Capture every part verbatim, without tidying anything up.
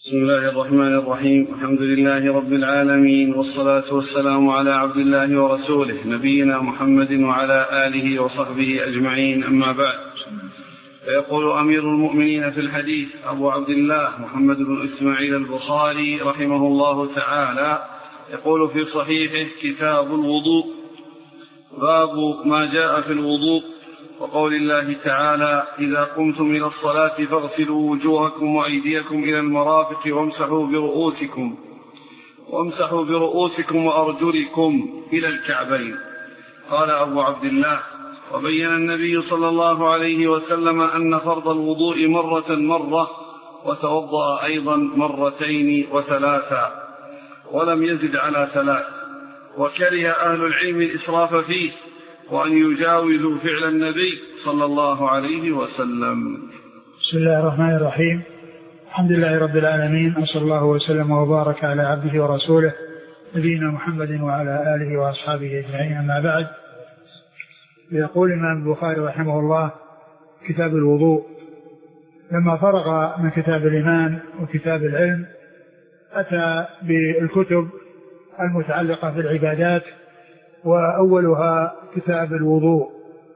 بسم الله الرحمن الرحيم. الحمد لله رب العالمين، والصلاة والسلام على عبد الله ورسوله نبينا محمد وعلى آله وصحبه أجمعين، أما بعد. فيقول أمير المؤمنين في الحديث أبو عبد الله محمد بن إسماعيل البخاري رحمه الله تعالى، يقول في صحيحه: كتاب الوضوء، باب ما جاء في الوضوء، وقول الله تعالى: إذا قمتم إلى الصلاة فاغسلوا وجوهكم وأيديكم إلى المرافق وامسحوا برؤوسكم وامسحوا برؤوسكم وأرجلكم إلى الكعبين. قال أبو عبد الله: وبين النبي صلى الله عليه وسلم أن فرض الوضوء مرة مرة، وتوضأ أيضا مرتين وثلاثا، ولم يزد على ثلاث، وكره أهل العلم الإسراف فيه، وأن يجاوزوا فعل النبي صلى الله عليه وسلم. بسم الله الرحمن الرحيم. الحمد لله رب العالمين، وصلى الله وسلم وبارك على عبده ورسوله نبينا محمد وعلى آله وأصحابه أجمعين، أما بعد. يقول الإمام البخاري رحمه الله: كتاب الوضوء. لما فرغ من كتاب الإيمان وكتاب العلم أتى بالكتب المتعلقة بالعبادات، وأولها كتاب الوضوء.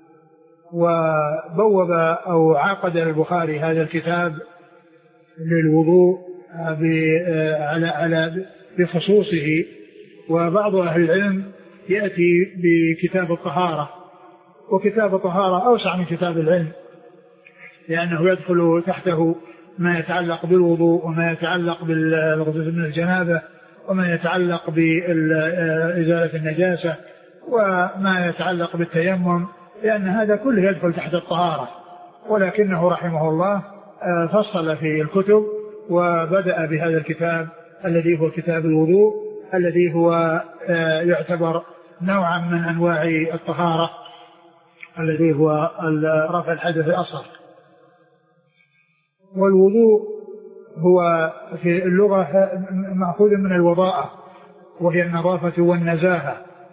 وبوب أو عقد البخاري هذا الكتاب للوضوء على على بخصوصه. وبعض أهل العلم يأتي بكتاب الطهارة، وكتاب الطهارة أوسع من كتاب العلم، لأنه يدخل تحته ما يتعلق بالوضوء، وما يتعلق بالغسل من الجنابة، وما يتعلق بإزالة النجاسة، وما يتعلق بالتيمم، لأن هذا كله يدخل تحت الطهارة. ولكنه رحمه الله فصل في الكتب، وبدأ بهذا الكتاب الذي هو كتاب الوضوء، الذي هو يعتبر نوعا من أنواع الطهارة، الذي هو رفع الحدث الأصغر. والوضوء هو في اللغة مأخوذ من الوضاءة، وهي النظافة والنزاهة.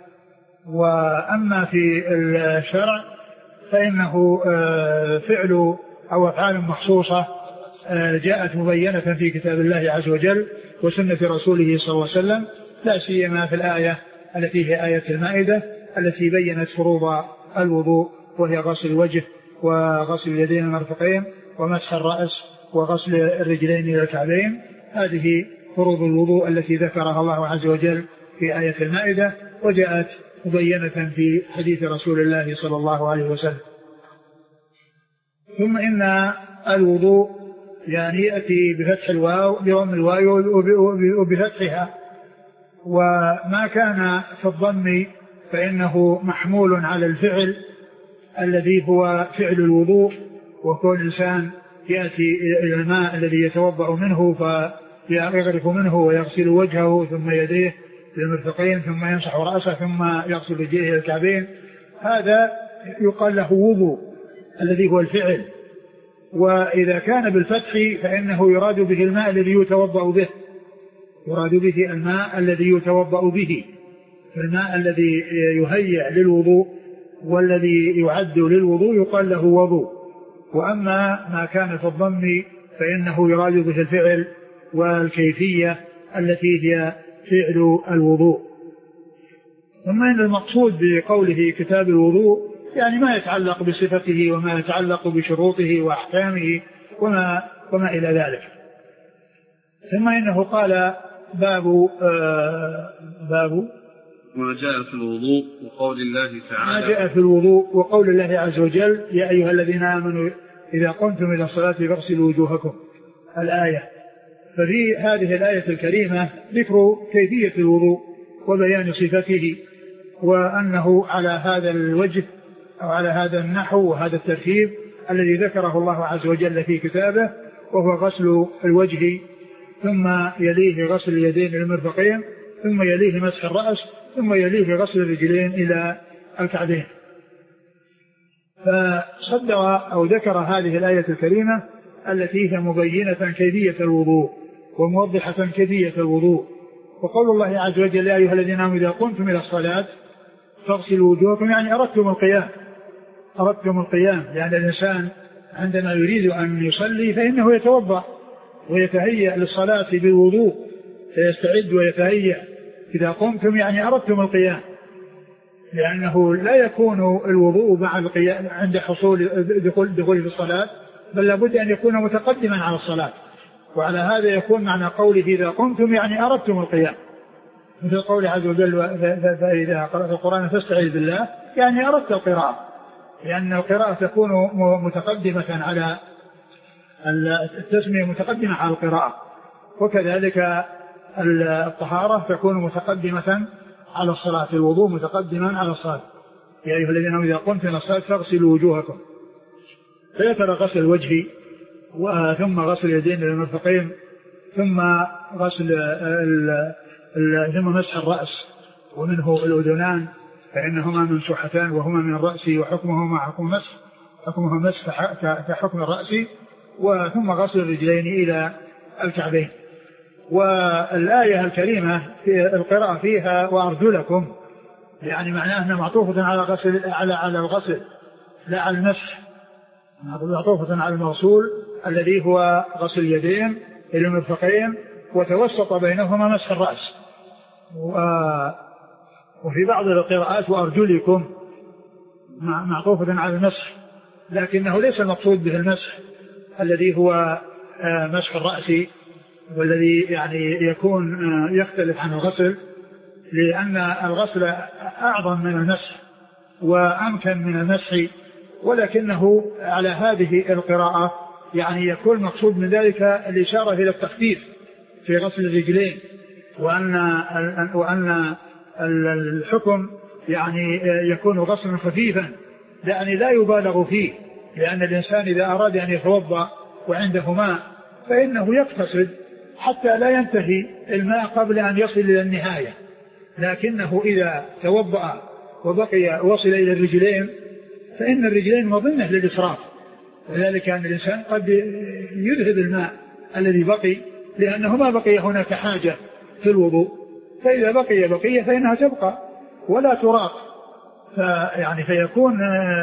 وأما في الشرع فإنه فعل أو أفعال مخصوصة جاءت مبينة في كتاب الله عز وجل وسنة رسوله صلى الله عليه وسلم، لا سيما في الآية التي هي آية المائدة، التي بينت فروض الوضوء، وهي غسل الوجه وغسل اليدين المرفقين ومسح الرأس وغسل الرجلين إلى الكعبين. هذه فروض الوضوء التي ذكرها الله عز وجل في آية المائدة، وجاءت مبينة في حديث رسول الله صلى الله عليه وسلم. ثم إن الوضوء يعني يأتي بفتح الواو بضم الواو وبفتحها، وما كان في الضم فإنه محمول على الفعل الذي هو فعل الوضوء. وكل إنسان يأتي إلى الماء الذي يتوضأ منه فيغرف منه ويغسل وجهه ثم يديه للمرفقين ثم يمسح رأسه ثم يغسل رجليه إلى الكعبين، هذا يقال له وضوء الذي هو الفعل. وإذا كان بالفتح فإنه يراد به الماء الذي يتوضأ به، يراد به الماء الذي يتوضأ به، الماء الذي يهيئ للوضوء والذي يعد للوضوء يقال له وضوء. وأما ما كان في الضم فإنه يراد به الفعل والكيفية التي هي فعل الوضوء. ثم إن المقصود بقوله كتاب الوضوء يعني ما يتعلق بصفته وما يتعلق بشروطه وأحكامه وما, وما إلى ذلك. ثم إنه قال باب آه باب ما جاء في الوضوء وقول الله تعالى، ما جاء في الوضوء وقول الله عز وجل: يا أيها الذين آمنوا إذا قمتم إلى الصلاة فاغسلوا وجوهكم، الآية. ففي هذه الآية الكريمة ذكر كيفية الوضوء وبيان صفته، وأنه على هذا الوجه أو على هذا النحو وهذا الترتيب الذي ذكره الله عز وجل في كتابه، وهو غسل الوجه ثم يليه غسل اليدين إلى المرفقين ثم يليه مسح الرأس ثم يليه غسل الرجلين إلى الكعبين. فصدر أو ذكر هذه الآية الكريمة التي هي مبينة كيفية الوضوء وموضحة كيفية الوضوء. وقول الله عز وجل: يا أيها الذين آمنوا إذا قمتم إلى الصلاة فاغسلوا وجوهكم، يعني أردتم القيام، أردتم القيام، يعني الإنسان عندما يريد أن يصلي فإنه يتوضأ ويتهيأ للصلاة بالوضوء فيستعد ويتهيأ إذا قمتم يعني أردتم القيام، لأنه لا يكون الوضوء مع القيام عند حصول دخول, دخول في الصلاة، بل لابد أن يكون متقدما على الصلاة. وعلى هذا يكون معنى قوله إذا قمتم يعني أردتم القيام، مثل قوله عز وجل فإذا قرأت القرآن فاستعذ بالله يعني أردت القراءة، لأن القراءة تكون متقدمة على التسمية متقدمة على القراءة، وكذلك الطهارة تكون متقدمة على الصلاة، الوضوء متقدما على الصلاة. يا أيها الذين آمنوا إذا قمتم إلى الصلاة فاغسلوا وجوهكم، فيترى غسل الوجه ثم غسل اليدين إلى المرفقين ثم غسل ثم مسح الرأس ومنه الأذنان فإنهما ممسوحتان وهما من الرأس وحكمهما حكم مسح حكمهما مسح كحكم الرأس، وثم غسل الرجلين إلى الكعبين. والآية الكريمة في القراءة فيها وأرجلكم يعني معناه أنها معطوفة على غسل على على الغسل لا على المسح، معطوفة على المغسول الذي هو غسل اليدين إلى المرفقين وتوسط بينهما مسح الرأس. وفي بعض القراءات وأرجلكم معطوفة على المسح، لكنه ليس المقصود به المسح الذي هو مسح الرأس والذي يعني يكون يختلف عن الغسل، لأن الغسل أعظم من المسح وأمكن من المسح، ولكنه على هذه القراءة يعني يكون مقصود من ذلك الإشارة إلى التخفيف في غسل الرجلين، وأن وأن الحكم يعني يكون غسلا خفيفا يعني لا يبالغ فيه، لأن الإنسان إذا أراد أن يتوضأ وعنده ماء فإنه يقتصد حتى لا ينتهي الماء قبل أن يصل إلى النهاية، لكنه إذا توضأ وبقي وصل إلى الرجلين فإن الرجلين مظنة للإسراف، وذلك أن الإنسان قد يذهب الماء الذي بقي لأنه ما بقي هناك حاجة في الوضوء، فإذا بقي بقية فإنها تبقى ولا تراق، فيعني فيكون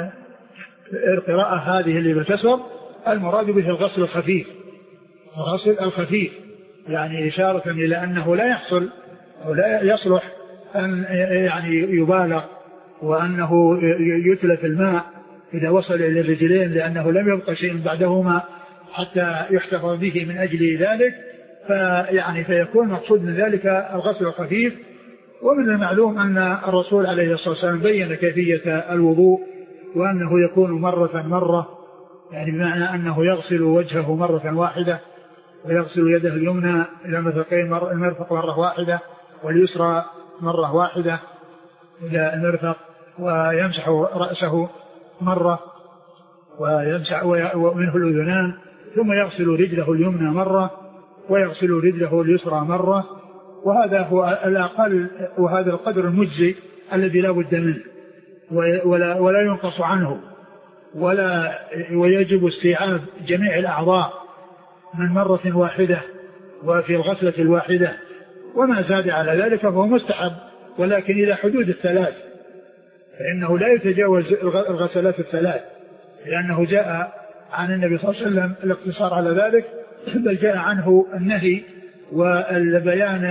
القراءة هذه اللي بكسر المراد به الغسل الخفيف، الغسل الخفيف يعني إشارة إلى أنه لا يحصل ولا يصلح أن يعني يبالغ وأنه يتلف الماء إذا وصل إلى الرجلين، لأنه لم يبقى شيء بعدهما حتى يحتفظ به من أجل ذلك، فيعني فيكون مقصود من ذلك الغسل الخفيف. ومن المعلوم أن الرسول عليه الصلاة والسلام بين كيفية الوضوء وأنه يكون مرة مرة، يعني بمعنى أنه يغسل وجهه مرة واحدة ويغسل يده اليمنى إلى المرفقين المرفق مرة واحدة واليسرى مرة واحدة إلى المرفق، ويمسح رأسه مرة ويمسح ومنه الأذنان، ثم يغسل رجله اليمنى مرة ويغسل رجله اليسرى مرة، وهذا هو الأقل وهذا القدر المجزي الذي لا بد منه ولا, ولا ينقص عنه، ولا ويجب استيعاب جميع الأعضاء من مرة واحدة وفي الغسلة الواحدة، وما زاد على ذلك فهو مستحب، ولكن إلى حدود الثلاث، فإنه لا يتجاوز الغسلات الثلاث، لأنه جاء عن النبي صلى الله عليه وسلم الاقتصار على ذلك، بل جاء عنه النهي والبيان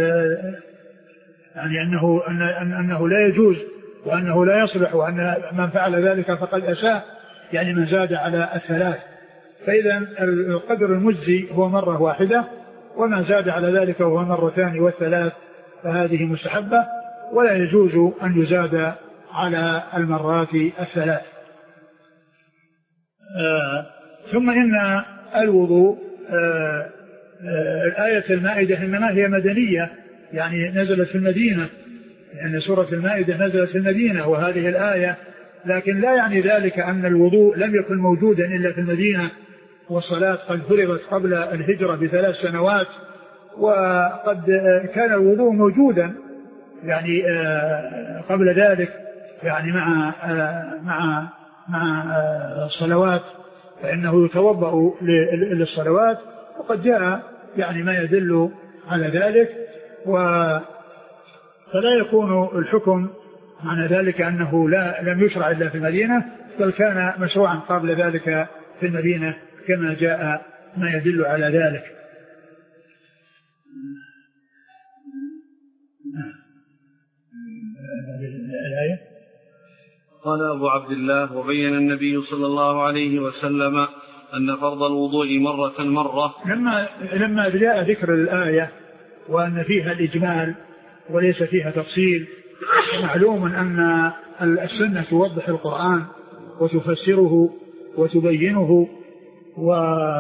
يعني أنه, أنه لا يجوز وأنه لا يصلح، وأن من فعل ذلك فقد أساء، يعني من زاد على الثلاث. فإذا القدر المجزي هو مرة واحدة، وما زاد على ذلك هو مرتان والثلاث، فهذه مستحبة ولا يجوز أن يزاد على المرات الثلاث. آه ثم إن الوضوء آه آه الآية المائدة إنما هي مدنية، يعني نزلت في المدينة، لأن سورة المائدة نزلت في المدينة وهذه الآية، لكن لا يعني ذلك أن الوضوء لم يكن موجودا إلا في المدينة، والصلاة قد فرضت قبل الهجرة بثلاث سنوات، وقد كان الوضوء موجودا يعني قبل ذلك، يعني مع مع مع الصلوات، فإنه يتوضأ للصلوات، وقد جاء يعني ما يدل على ذلك، فلا يكون الحكم معنى ذلك أنه لا لم يشرع إلا في المدينة، بل كان مشروعا قبل ذلك في المدينة كما جاء ما يدل على ذلك. الآية قال أبو عبد الله: وبين النبي صلى الله عليه وسلم أن فرض الوضوء مرة مرة. لما لما جاء ذكر الآية وأن فيها الإجمال وليس فيها تفصيل، معلوم أن السنة توضح القرآن وتفسره وتبينه، و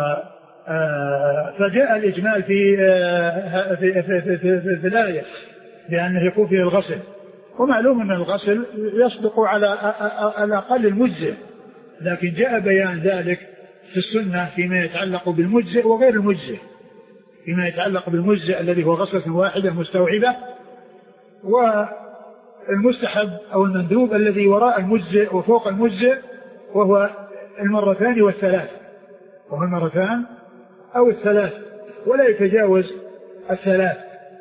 فجاء الإجمال في في في في, في, في الآية بأنه يكون فيه الغسل، ومعلوم أن الغسل يصدق على الأقل المجزئ، لكن جاء بيان ذلك في السنة فيما يتعلق بالمجزئ وغير المجزئ، فيما يتعلق بالمجزئ الذي هو غسلة واحدة مستوعبة، والمستحب أو المندوب الذي وراء المجزئ وفوق المجزئ وهو المرتان والثلاث، وهو المرتان أو الثلاث ولا يتجاوز الثلاث.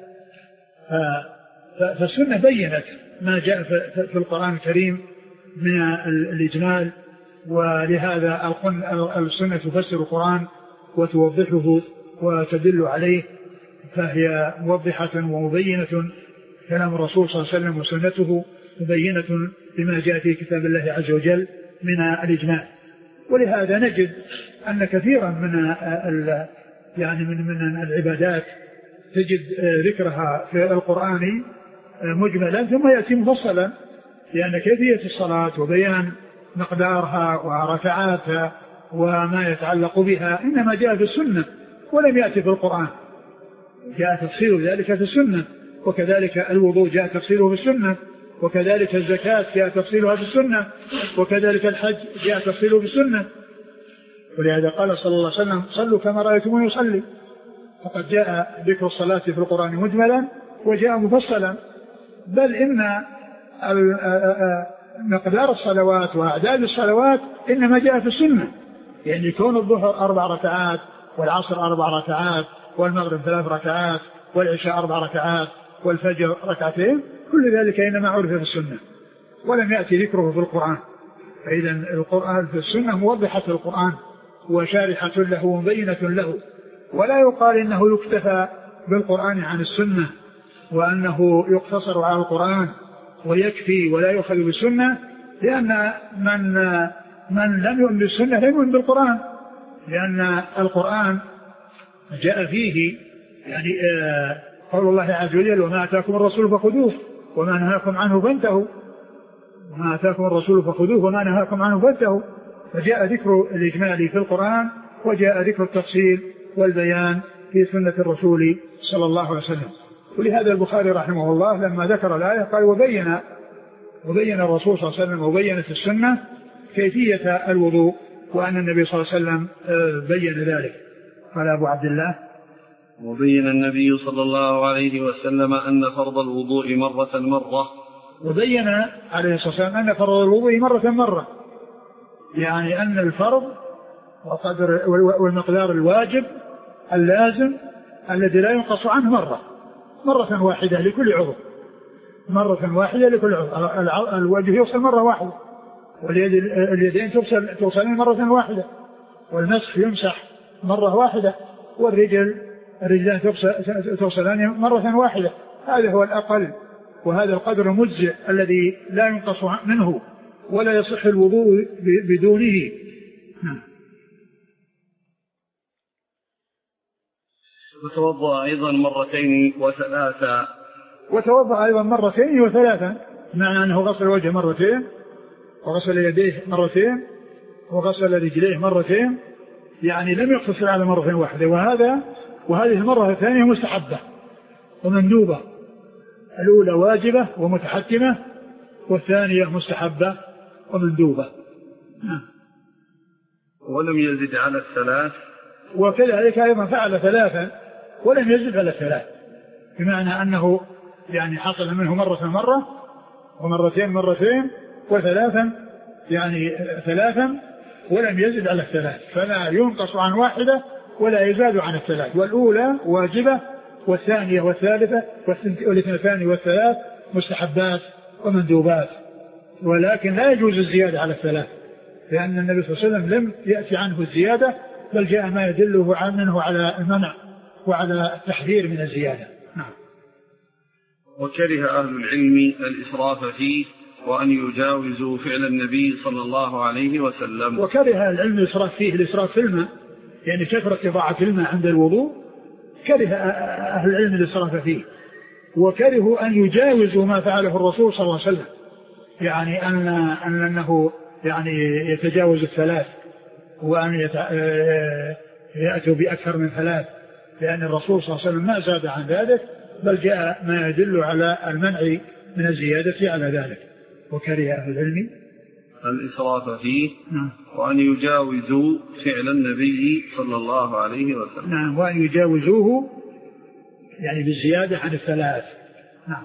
فالسنة بيّنت ما جاء في القرآن الكريم من الإجمال، ولهذا السنة تفسر القرآن وتوضحه وتدل عليه، فهي موضحة ومبينة. كلام الرسول صلى الله عليه وسلم وسنته مبينة بما جاء في كتاب الله عز وجل من الإجمال. ولهذا نجد أن كثيرا من يعني من من العبادات تجد ذكرها في القرآن مجملا ثم يأتي مفصلا، لأن كيفية الصلاة وبيان مقدارها وركعاتها وما يتعلق بها إنما جاء في السنة ولم يأتي في القرآن، جاء تفصيل ذلك في السنة. وكذلك الوضوء جاء تفصيله في السنة، وكذلك الزكاة جاء تفصيلها في السنة، وكذلك الحج جاء تفصيله في السنة. ولهذا قال صلى الله عليه وسلم: صلوا كما رأيتموني يصلي. فقد جاء ذكر الصلاة في القرآن مجملا وجاء مفصلا، بل إن مقدار الصلوات وأعداد الصلوات إنما جاء في السنة، يعني كون الظهر أربع ركعات والعصر أربع ركعات والمغرب ثلاث ركعات والعشاء أربع ركعات والفجر ركعتين، كل ذلك إنما عرف في السنة ولم يأتي ذكره في القرآن. فإذا القرآن في السنة موضحة القرآن وشارحة له ومبينة له، ولا يقال إنه يكتفى بالقرآن عن السنة وأنه يقتصر على القرآن ويكفي ولا يؤخذ بالسنة، لأن من من لم يؤمن بالسنة لم يؤمن بالقرآن، لأن القرآن جاء فيه يعني قول الله عز وجل: وما أتاكم الرسول فخذوه وما نهاكم عنه فانتهوا، وما أتاكم الرسول فخذوه وما نهاكم عنه فانتهوا. فجاء ذكر الإجمال في القرآن وجاء ذكر التفصيل والبيان في سنة الرسول صلى الله عليه وسلم. ولهذا البخاري رحمه الله لما ذكر الآية قال: وبين وبين الرسول صلى الله عليه وسلم وبينت السنة كيفية الوضوء، وأن النبي صلى الله عليه وسلم بين ذلك. قال أبو عبد الله: وبين النبي صلى الله عليه وسلم أن فرض الوضوء مرة مرة. وبين عليه الصلاة والسلام أن فرض الوضوء مرة مرة، يعني أن الفرض وقدر والمقدار الواجب اللازم الذي لا ينقص عنه مرة مرة واحدة لكل عضو، مرة واحدة لكل عضو. الوجه يغسل مرة واحدة، واليدين تغسل توصلين مرة واحدة، والمسح يمسح مرة واحدة، والرجل الرجلان تغسلان مرة واحدة. هذا هو الأقل، وهذا القدر المجزئ الذي لا ينقص منه ولا يصح الوضوء بدونه. وتوضأ أيضا مرتين وثلاثا. وتوضأ أيضا مرتين وثلاثا، معنى أنه غسل وجهه مرتين وغسل يديه مرتين وغسل رجليه مرتين، يعني لم يقتصر على مرة واحدة. وهذا وهذه المرة الثانية مستحبة ومندوبة، الأولى واجبة ومتحتمة، والثانية مستحبة ومندوبة. ولم يزد على الثلاث. وكذلك أيضا فعل ثلاثا ولم يزد على الثلاث، بمعنى أنه يعني حصل منه مرة مرة ومرتين مرتين وثلاثا، يعني ثلاثا ولم يزد على الثلاث، فلا ينقص عن واحدة ولا يزاد عن الثلاث. والأولى واجبة والثانية والثالثة والاثنتان والثلاث مستحبات ومندوبات، ولكن لا يجوز الزيادة على الثلاث، لأن النبي صلى الله عليه وسلم لم يأتي عنه الزيادة، بل جاء ما يدله عنه على المنع وعلى التحذير من الزيادة. نعم. وكره أهل العلم الإسراف فيه وأن يجاوزوا فعل النبي صلى الله عليه وسلم. وكره أهل العلم الإسراف فيه، الإسراف في الماء يعني كثرة إضاعة الماء عند الوضوء، كره أهل العلم الإسراف فيه. وكرهوا أن يجاوزوا ما فعله الرسول صلى الله عليه وسلم، يعني أن أنه يعني يتجاوز الثلاث وأن يأتوا بأكثر من ثلاث، لأن الرسول صلى الله عليه وسلم ما زاد عن ذلك، بل جاء ما يدل على المنع من الزيادة على ذلك. وكره أهل العلم الإسراف فيه وأن يجاوزوا فعل النبي صلى الله عليه وسلم. نعم، وأن يجاوزوه يعني بالزيادة عن الثلاث. نعم.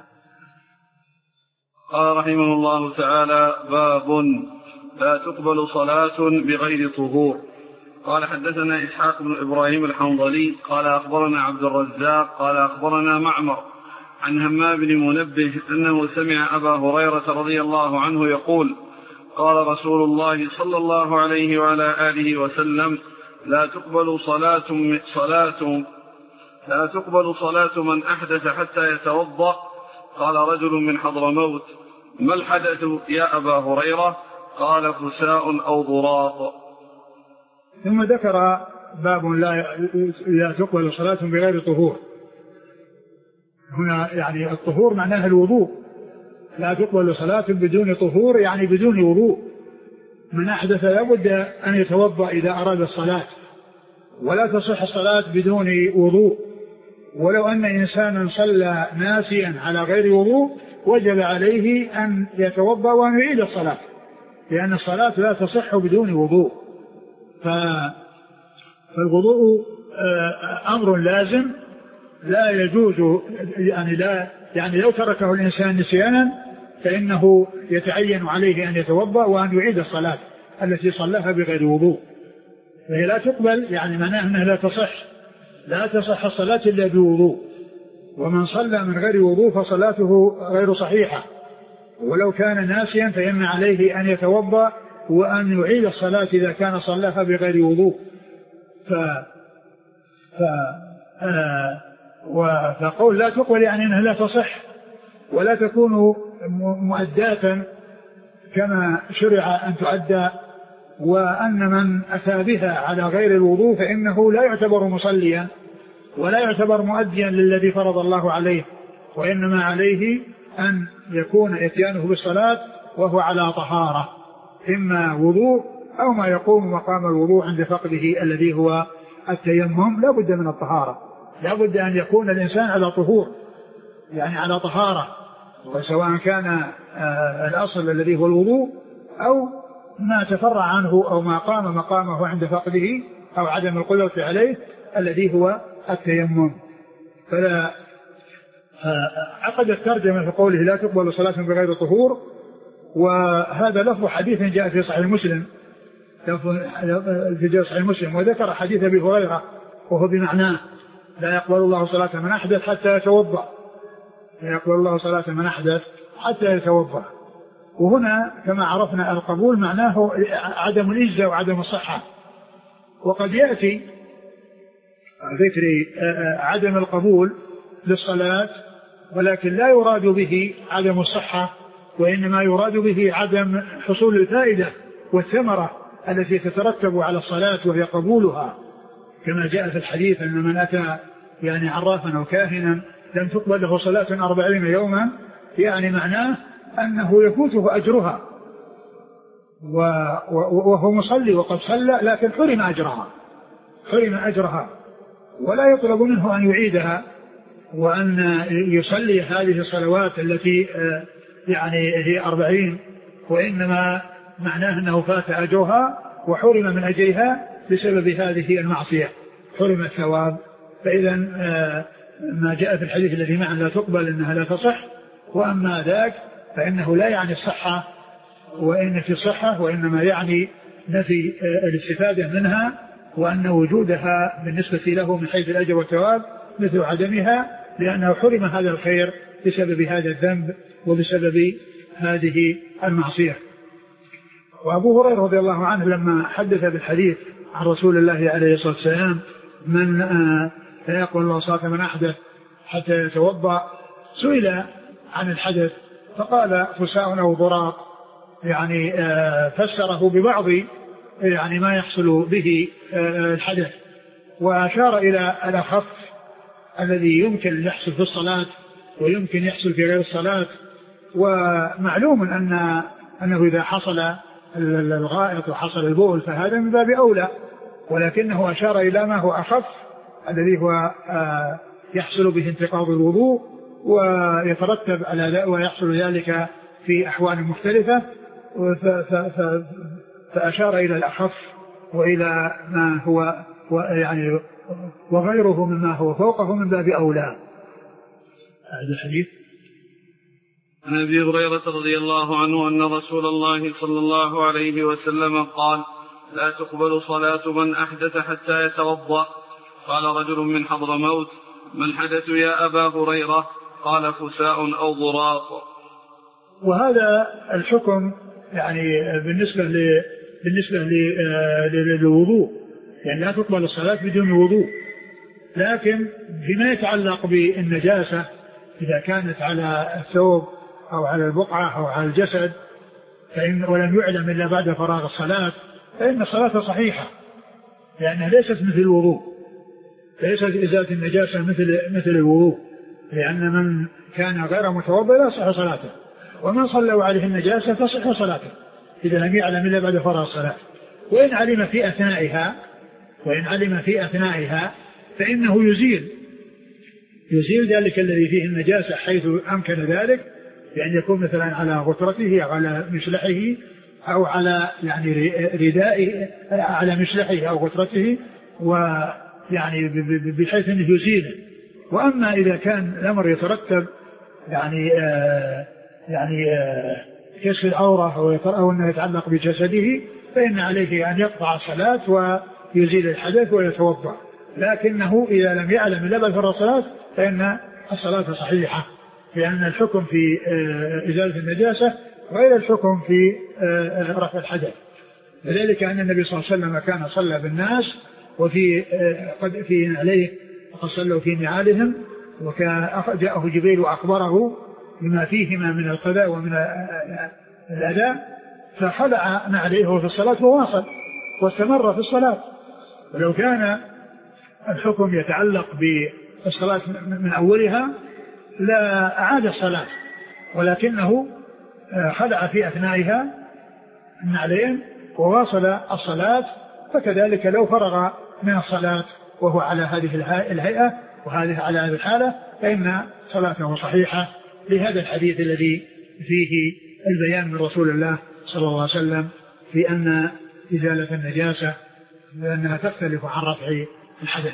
قال رحمه الله تعالى: باب لا تقبل صلاة بغير طهور. قال حدثنا إسحاق بن إبراهيم الحنظلي قال أخبرنا عبد الرزاق قال أخبرنا معمر عن همام بن منبه أنه سمع أبا هريرة رضي الله عنه يقول: قال رسول الله صلى الله عليه وعلى آله وسلم: لا تقبل صلاة صلاة لا تقبل صلاة من أحدث حتى يتوضأ. قال رجل من حضرموت: ما الحدث يا أبا هريرة؟ قال: فساء أو ضراط. ثم ذكر باب لا, لا تقبل صلاة بغير طهور. هنا يعني الطهور معناها الوضوء، لا تقبل صلاة بدون طهور يعني بدون وضوء. من أحدث لابد أن يتوضأ إذا أراد الصلاة، ولا تصح الصلاة بدون وضوء. ولو أن إنسانا صلى ناسيا على غير وضوء وجب عليه أن يتوضأ وأن يعيد الصلاة، لأن الصلاة لا تصح بدون وضوء. فالوضوء أمر لازم لا يجوز، يعني لا يعني لو تركه الإنسان نسيانا فإنه يتعين عليه أن يتوضأ وأن يعيد الصلاة التي صلىها بغير وضوء. فهي لا تقبل يعني معناه أنها لا تصح لا تصح الصلاة إلا بوضوء، ومن صلى من غير وضوء فصلاته غير صحيحة، ولو كان ناسيا فإن عليه أن يتوضأ وأن يعيد الصلاة إذا كان صلاها بغير وضوء. ف... ف... آه... فقول لا تقبل يعني أنها لا تصح ولا تكون مؤداة كما شرع أن تؤدى، وأن من أتى بها على غير الوضوء فإنه لا يعتبر مصليا ولا يعتبر مؤديا للذي فرض الله عليه، وإنما عليه أن يكون إتيانه بالصلاة وهو على طهارة، إما وضوء أو ما يقوم مقام الوضوء عند فقده الذي هو التيمم. لا بد من الطهارة، لا بد أن يكون الإنسان على طهور يعني على طهارة، وسواء كان الأصل الذي هو الوضوء أو ما تفرع عنه أو ما قام مقامه عند فقده أو عدم القدرة عليه الذي هو التيمم. فلا عقد الترجمة في قوله لا تقبل صلاة بغير طهور، وهذا لفظ حديث جاء في صحيح مسلم في صحيح مسلم، وذكر حديث أبي هريرة وهو بمعناه: لا يقبل الله صلاة من أحدث حتى يتوضأ، لا يقبل الله صلاة من أحدث حتى يتوضأ. وهنا كما عرفنا القبول معناه عدم الإجزاء وعدم الصحة، وقد يأتي ذكر عدم القبول للصلاة ولكن لا يراد به عدم الصحة، وإنما يراد به عدم حصول الفائدة والثمرة التي تترتب على الصلاة وهي قبولها، كما جاء في الحديث أن من أتى يعني عرافا أو كاهنا لم تقبل له صلاة أربعين يوما، يعني معناه أنه يفوته أجرها وهو مصلي وقد صلى لكن حرم أجرها حرم أجرها ولا يطلب منه أن يعيدها وأن يصلي هذه الصلوات التي يعني هي أربعين، وإنما معناه أنه فات أجرها وحرم من أجرها بسبب هذه المعصية، حرم الثواب. فإذا ما جاء في الحديث الذي معنا لا تقبل إنها لا تصح، وأما ذاك فإنه لا يعني الصحة وإن في الصحة، وإنما يعني نفي الاستفادة منها، وأن وجودها بالنسبة له من حيث الأجر والثواب مثل عدمها، لأنه حرم هذا الخير بسبب هذا الذنب وبسبب هذه المعصية. وأبو هريرة رضي الله عنه لما حدث بالحديث عن رسول الله عليه الصلاة والسلام: من لا يقبل الله صلاة من أحدث حتى يتوضأ. سئل عن الحدث فقال فساء أو ضراق، يعني فسره ببعض يعني ما يحصل به الحدث، وأشار إلى الأخف الذي يمكن يحصل في الصلاة ويمكن يحصل في غير الصلاة. ومعلوم أن أنه إذا حصل الغائط وحصل البول فهذا من باب أولى، ولكنه أشار إلى ما هو أخف الذي هو يحصل به انتقاض الوضوء ويترتب على ويحصل ذلك في أحوال مختلفة، فأشار إلى الأخف وإلى ما هو يعني وغيره مما هو فوقه من باب أولى. هذا الحديث عن أبي هريرة رضي الله عنه أن رسول الله صلى الله عليه وسلم قال: لا تقبل صلاة من أحدث حتى يتوضأ. قال رجل من حضرموت: ما الحدث يا أبا هريرة؟ قال: فساء أو ضراق. وهذا الحكم يعني بالنسبة ل بالنسبة للوضوء، يعني لا تقبل الصلاة بدون وضوء، لكن فيما يتعلق بالنجاسة إذا كانت على الثوب أو على البقعة أو على الجسد فإن ولم يعلم إلا بعد فراغ الصلاة فإن الصلاة صحيحة، لأنها ليست مثل الوضوء، ليست إزالة النجاسة مثل مثل الوضوء، لأن من كان غير متوضئ لا صح صلاته، ومن صلوا عليه النجاسة تصح صلاته إذا لم يعلم إلا بعد فراغ الصلاة. وإن علم في أثنائها وإن علم في أثنائها فإنه يزيل يزيل ذلك الذي فيه النجاسة حيث أمكن ذلك، يعني يكون مثلا على غترته أو على مشلحه أو على يعني ردائه على مشلحه أو غترته، ويعني بحيث أنه يزيله. وأما إذا كان الأمر يترتب يعني آه يعني آه كشف العورة أو أنه يتعلق بجسده فإن عليه أن يقطع الصلاة ويزيل الحدث ويتوضأ، لكنه إذا لم يعلم إلا بعد فراغ الصلاة فإن الصلاة صحيحة، لأن الحكم في إزالة النجاسة غير الحكم في رفع الحدث. لذلك أن النبي صلى الله عليه وسلم كان صلى بالناس وفي قد في عليه وقد صلوا في نعالهم، وكان جاءه جبريل وأخبره بما فيهما من القضاء ومن الأداء، فخلع نعليه في الصلاة وواصل واستمر في الصلاة. ولو كان الحكم يتعلق بالصلاة من أولها لا أعاد الصلاة، ولكنه خلع في أثنائها النعلين وواصل الصلاة. فكذلك لو فرغ من الصلاة وهو على هذه الهيئة وهذه على هذه الحالة فإن صلاته صحيحة، لهذا الحديث الذي فيه البيان من رسول الله صلى الله عليه وسلم في أن إزالة النجاسة لأنها تختلف عن رفع الحدث.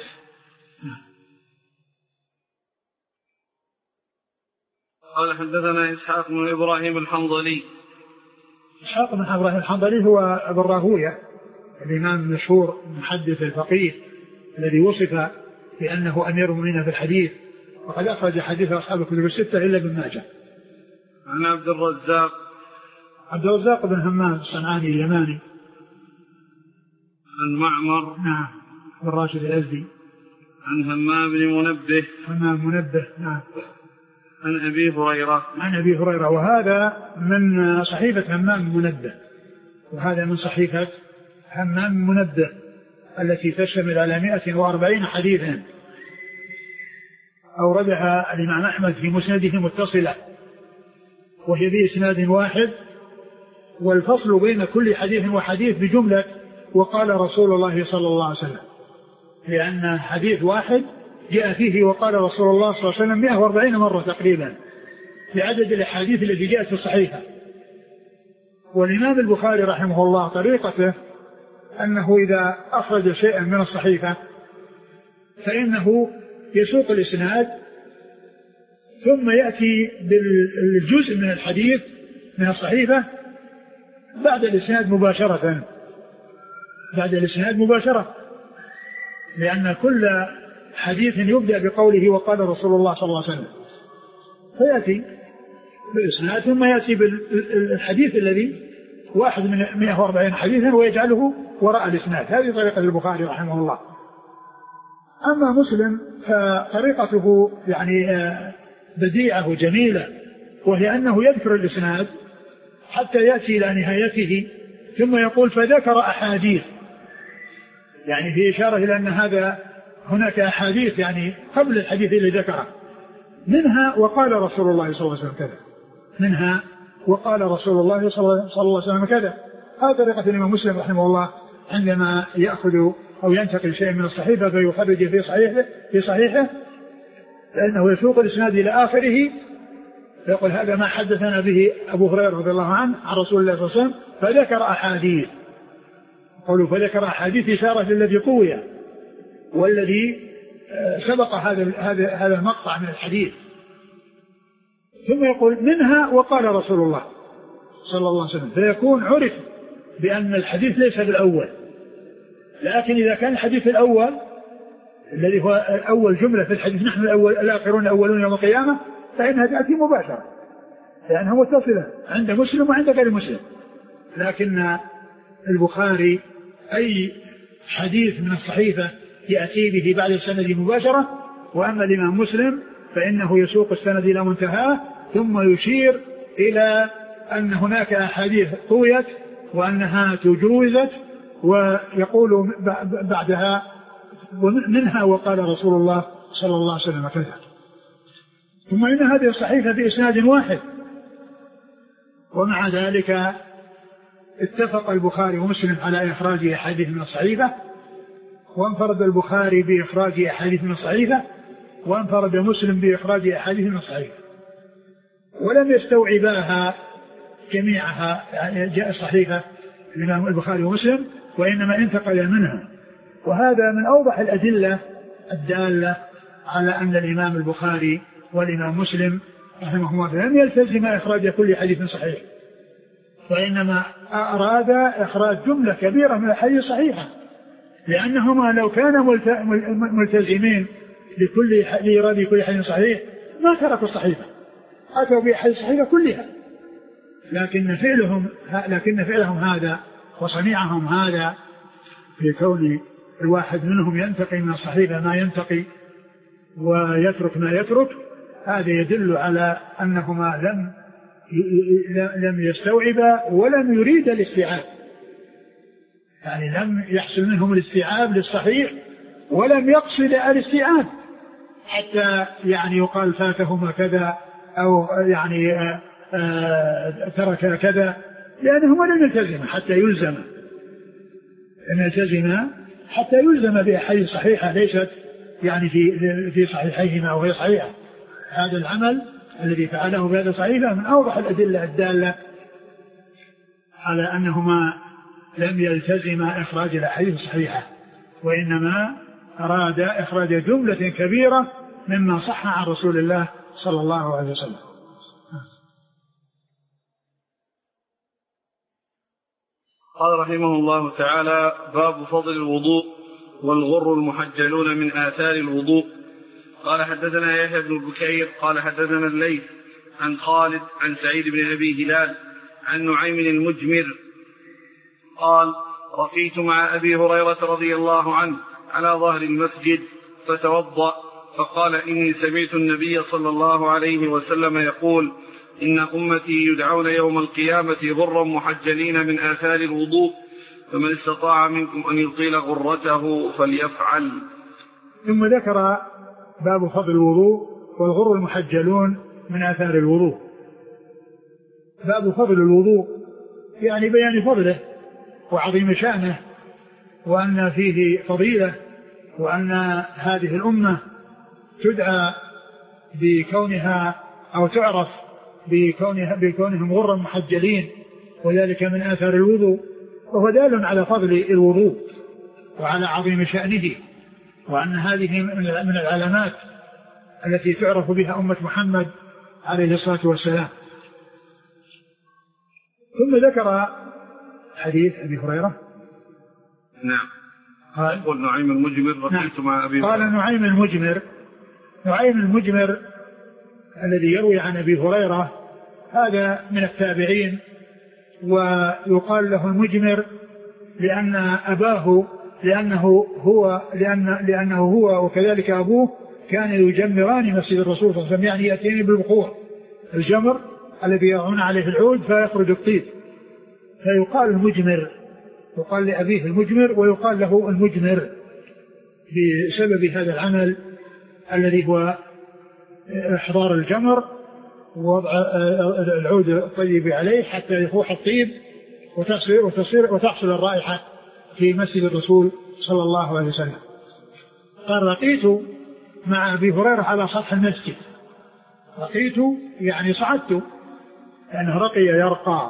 قال: حدثنا إسحاق بن إبراهيم الحنظلي. إسحاق بن إبراهيم الحنظلي هو أبو الراهوية الإمام المشهور المحدث الفقيه الذي وصف بأنه أمير المؤمنين في الحديث، وقد أخرج حديث أصحاب الكتب الستة إلا ابن ماجه. عن عبد الرزاق عبد الرزاق بن همام الصنعاني اليماني. عن معمر نعم بن راشد الأزدي. عن همام بن منبه همام منبه نعم. عن أبي هريرة عن أبي هريرة، وهذا من صحيفة همام منبه، وهذا من صحيفة همام منبه التي تشتمل على مئة وأربعين حديثا، أوردها الإمام أحمد في مسنده متصلة، وهي بإسناد واحد، والفصل بين كل حديث وحديث بجملة وقال رسول الله صلى الله عليه وسلم، لأن حديث واحد جاء فيه وقال رسول الله صلى الله عليه وسلم مئة وأربعين مرة تقريبا بعدد الأحاديث التي جاءت في الصحيحة. والإمام البخاري رحمه الله طريقته أنه إذا أخرج شيئا من الصحيفة فإنه يسوق الإسناد ثم يأتي بالجزء من الحديث من الصحيفة بعد الإسناد مباشرة بعد الإسناد مباشرة لأن كل حديث يبدأ بقوله وقال رسول الله صلى الله عليه وسلم، فيأتي بالإسناد ثم يأتي بالحديث الذي واحد من مئة وأربعين حديثا ويجعله وراء الإسناد. هذه طريقة البخاري رحمه الله. أما مسلم فطريقته يعني بديعة وجميلة، وهي أنه يذكر الإسناد حتى يأتي إلى نهايته ثم يقول فذكر أحاديث، يعني في إشارة إلى أن هذا هناك أحاديث يعني قبل الحديث اللي ذكره، منها وقال رسول الله صلى الله عليه وسلم كذا، منها وقال رسول الله صلى الله عليه وسلم كذا. هذه طريقة الإمام مسلم رحمه الله عندما يأخذ أو ينتقل شيء من الصحيفة فيخرج في صحيحه في صحيحه لأنه يسوق الإسناد إلى آخره فيقول هذا ما حدثنا به أبو هريرة رضي الله عنه عن رسول الله صلى الله عليه وسلم، فذكر أحاديث، قالوا فذكر أحاديث إشارة للذي قوي والذي سبق هذا هذا هذا المقطع من الحديث، ثم يقول منها وقال رسول الله صلى الله عليه وسلم، فيكون عرف بأن الحديث ليس بالأول. لكن إذا كان الحديث الأول الذي هو أول جملة في الحديث نحن الأول الآخرون الأولون يوم القيامة، فإنها تأتي مباشرة لأنها متصلة عند مسلم وعند غير مسلم. لكن البخاري أي حديث من الصحيفة يأتي به بعد السند مباشرة، وأما الإمام مسلم فإنه يسوق السند إلى منتهاه ثم يشير إلى أن هناك أحاديث قويت وأنها تجوزت، ويقول بعدها ومنها وقال رسول الله صلى الله عليه وسلم كذا. ثم إن هذه الصحيفة في إسناد واحد، ومع ذلك اتفق البخاري ومسلم على إخراج أحاديث من الصحيفة، وانفرد البخاري بإخراج أحاديث من الصحيفة، وانفرد مسلم بإخراج أحاديث من الصحيفة، ولم يستوعباها جميعها يعني جاء الصحيفة الإمام البخاري ومسلم، وإنما انتقل منها. وهذا من أوضح الأدلة الدالة على أن الإمام البخاري والإمام مسلم رحمه الله لم يلتزم إخراج كل حديث صحيح، وإنما أراد إخراج جملة كبيرة من الحديث صحيحة، لأنهما لو كانوا ملتزمين لكل لإيراد كل حديث صحيح ما تركوا الصحيفة، أتوا بأحاديث صحيحة كلها. لكن فعلهم لكن فعلهم هذا وصنيعهم هذا في كون الواحد منهم ينتقي من الصحيفة ما ينتقي ويترك ما يترك، هذا يدل على أنهما لم لم يستوعبا ولم يريد الاستيعاب، يعني لم يحصل منهم الاستيعاب للصحيح ولم يقصد الاستيعاب حتى يعني يقال فاتهما كذا أو يعني آآ آآ ترك كذا، لأنهما لم يلتزم حتى يلزم لم يلتزم حتى يلزم بأحاديث صحيحة ليست يعني في في صحيحيهما أو غير صحيحة. هذا العمل الذي فعله بهذا صحيحة من أوضح الأدلة الدالة على أنهما لم يلتزم إخراج الأحاديث الصحيحة، وإنما أراد إخراج جملة كبيرة مما صح عن رسول الله صلى الله عليه وسلم. قال رحمه الله تعالى: باب فضل الوضوء والغر المحجلون من آثار الوضوء. قال حدثنا يحيى بن بكير قال حدثنا الليث عن خالد عن سعيد بن أبي هلال عن نعيم المجمر قال: رقيت مع أبي هريرة رضي الله عنه على ظهر المسجد فتوضأ فقال: إني سمعت النبي صلى الله عليه وسلم يقول: إن أمتي يدعون يوم القيامة غرا محجلين من آثار الوضوء، فمن استطاع منكم أن يطيل غرته فليفعل. ثم ذكر باب فضل الوضوء والغر المحجلون من آثار الوضوء. باب فضل الوضوء يعني بيان فضله وعظيم شأنه، وأن فيه فضيلة، وأن هذه الأمة تدعى بكونها أو تعرف بكونها بكونهم غرا محجلين، وذلك من آثار الوضوء، وهو دال على فضل الوضوء وعلى عظيم شأنه، وأن هذه من العلامات التي تعرف بها أمة محمد عليه الصلاة والسلام. ثم ذكر حديث أبي هريرة. نعم. قال يقول نعيم المجمر رقيت مع أبي هريرة. قال نعيم المجمر نعيم المجمر الذي يروي عن أبي هريرة هذا من التابعين، ويقال له المجمر لأن أباه لأنه هو لأن لأنه هو وكذلك أبوه كان يجمران مسجد الرسول صلى الله عليه وسلم، يعني يأتيني بالبخور، الجمر الذي يضعون عليه العود فيخرج الطيب، فيقال المجمر، يقال لأبيه المجمر ويقال له المجمر بسبب هذا العمل الذي هو إحضار الجمر ووضع العود الطيب عليه حتى يفوح الطيب وتصير وتصير وتحصل الرائحة في مسجد الرسول صلى الله عليه وسلم. قال رقيت مع أبي هريرة على سطح المسجد، رقيت يعني صعدت، يعني رقي يرقى،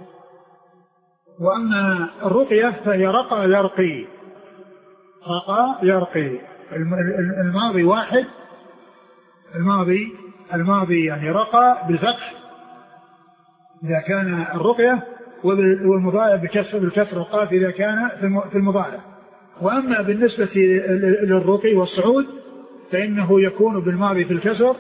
وأما الرقية فهي رقى يرقي، رقى يرقي، الماضي واحد، الماضي الماضي يعني رقى بالفتح إذا كان الرقية، والمضارع بكسر بالكسر القاف إذا كان في المضارع. وأما بالنسبة للرقي والصعود فإنه يكون بالماضي في الكسر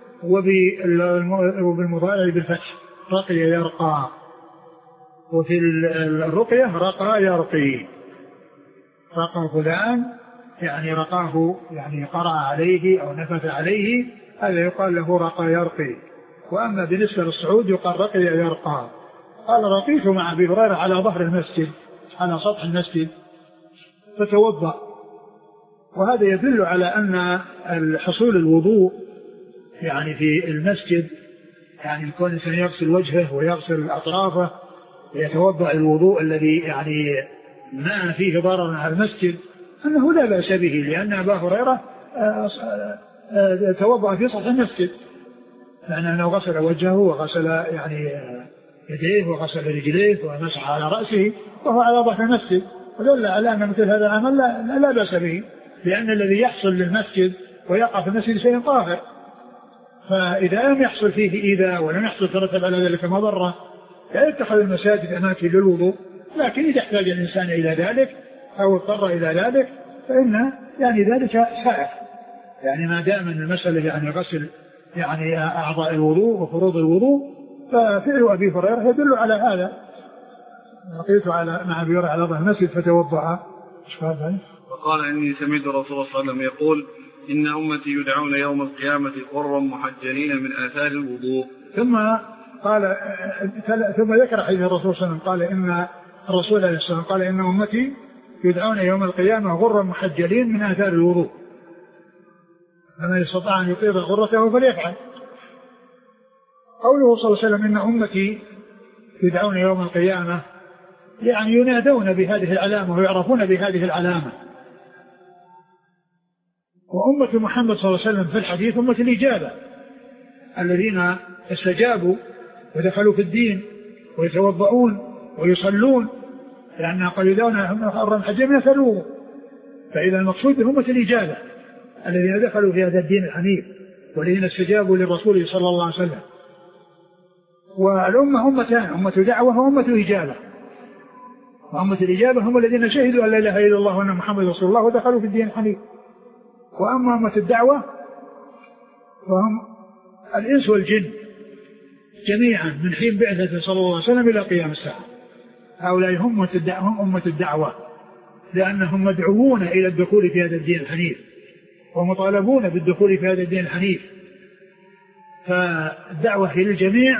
وبالمضارع بالفتح، رقي يرقى، وفي الرقية رقى يرقي، رقى فلان يعني رقاه يعني قرأ عليه أو نفث عليه، هذا يقال له رقى يرقي. وأما بالنسبة للصعود يقال رقي يرقى. قال رقيت مع أبي هريرة على ظهر المسجد على سطح المسجد فتوضأ، وهذا يدل على أن حصول الوضوء يعني في المسجد، يعني يكون الإنسان يغسل وجهه ويغسل أطرافه ويتوضأ الوضوء الذي يعني ما فيه ضرر على المسجد، أنه لا بأس به، لأن أبا هريرة توضأ في سطح المسجد، لأنه غسل وجهه وغسل يعني يديه وغسل رجليه ومسح على رأسه وهو على ظهر المسجد، ودل على أن مثل هذا العمل لا, لا بأس به، لأن الذي يحصل للمسجد ويقع في المسجد شيء طاهر، فإذا لم يحصل فيه إيذاء ولم يحصل ترتب على ذلك مضرة لا يتخذ المساجد أماكن للوضوء. لكن إذا احتاج الإنسان إلى ذلك أو اضطر إلى ذلك فإن يعني ذلك سائغ، يعني ما دام أن المسألة يعني غسل يعني أعضاء الوضوء وفروض الوضوء، ففعل أبي هريرة يدل على هذا. لقيت على مع أبي هريرة على ظهر المسجد فتوضأ. وقال إني سمعت الرسول صلى الله عليه وسلم يقول إن أمتي يدعون يوم القيامة غرا محجلين من آثار الوضوء. ثم قال ثم ذكر حديث الرسول صلى الله عليه وسلم قال إن الرسول عليه الصلاة والسلام قال إن أمتي يدعون يوم القيامة غرا محجلين من آثار الوضوء، فمن استطاع أن يطيب غرته فليفعل. قوله صلى الله عليه وسلم إن أمتي يدعون يوم القيامة يعني ينادون بهذه العلامة ويعرفون بهذه العلامة. وأمة محمد صلى الله عليه وسلم في الحديث أمة الإجابة، الذين استجابوا ودخلوا في الدين ويتوضؤون ويصلون، لأنها قد يدعون غرا محجلين من آثار الوضوء. فإذا المقصود بأمة الإجابة الذين دخلوا في هذا الدين الحنيف والذين استجابوا للرسول صلى الله عليه وسلم. والأمة أمتان، أمة دعوة وأمة إجابة. وأمة الإجابة هم الذين شهدوا أن لا إله إلا الله وأن محمد رسول الله ودخلوا في الدين الحنيف. وأما أمة الدعوة فهم الإنس والجن جميعا من حين بعثة صلى الله عليه وسلم إلى قيام الساعة. هؤلاء هم أمة الدعوة، لأنهم مدعوون إلى الدخول في هذا الدين الحنيف ومطالبون بالدخول في هذا الدين الحنيف. فالدعوة للجميع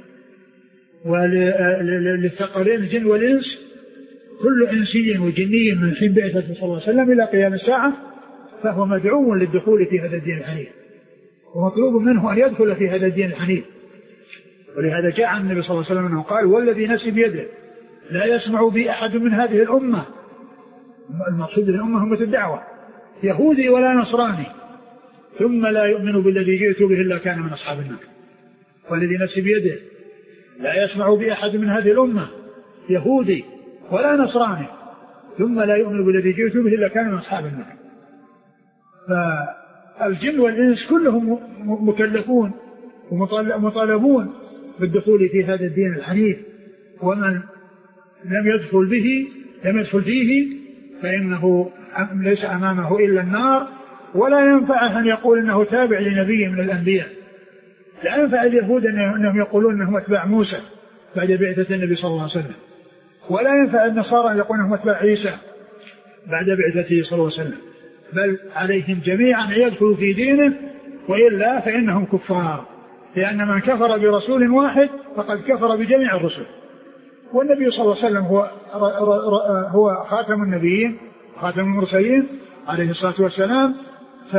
وللثقلين الجن والإنس، كل إنسي وجني من حين بعثة صلى الله عليه وسلم إلى قيام الساعة فهو مدعو للدخول في هذا الدين الحنيف، ومطلوب منه أن يدخل في هذا الدين الحنيف. ولهذا جاء عن النبي صلى الله عليه وسلم أنه قال والذي نفسي بيده لا يسمع بي أحد من هذه الأمة، المقصود الأمة أمة الدعوة، يهودي ولا نصراني ثم لا يؤمن بالذي جئت به إلا كان من أصحاب النار. والذي نفسي بيده لا يسمع بي أحد من هذه الأمة يهودي ولا نصراني ثم لا يؤمن بالذي جئت به إلا كان من أصحاب النار. فالجن والإنس كلهم مكلفون ومطالبون بالدخول في هذا الدين الحنيف، ومن لم يدخل به لم يدخل فيه فإنه ليس أمامه إلا النار، ولا ينفعه أن يقول أنه تابع لنبي من الأنبياء. لا ينفع اليهود أنهم يقولون أنهم أتباع موسى بعد بعثة النبي صلى الله عليه وسلم، ولا ينفع النصارى أن يقولون أنهم أتباع عيسى بعد بعثته صلى الله عليه وسلم، بل عليهم جميعا أن يدخلوا في دينه، وإلا فإنهم كفار، لأن من كفر برسول واحد فقد كفر بجميع الرسل. والنبي صلى الله عليه وسلم هو هو خاتم النبيين خاتم المرسلين عليه الصلاة والسلام، ف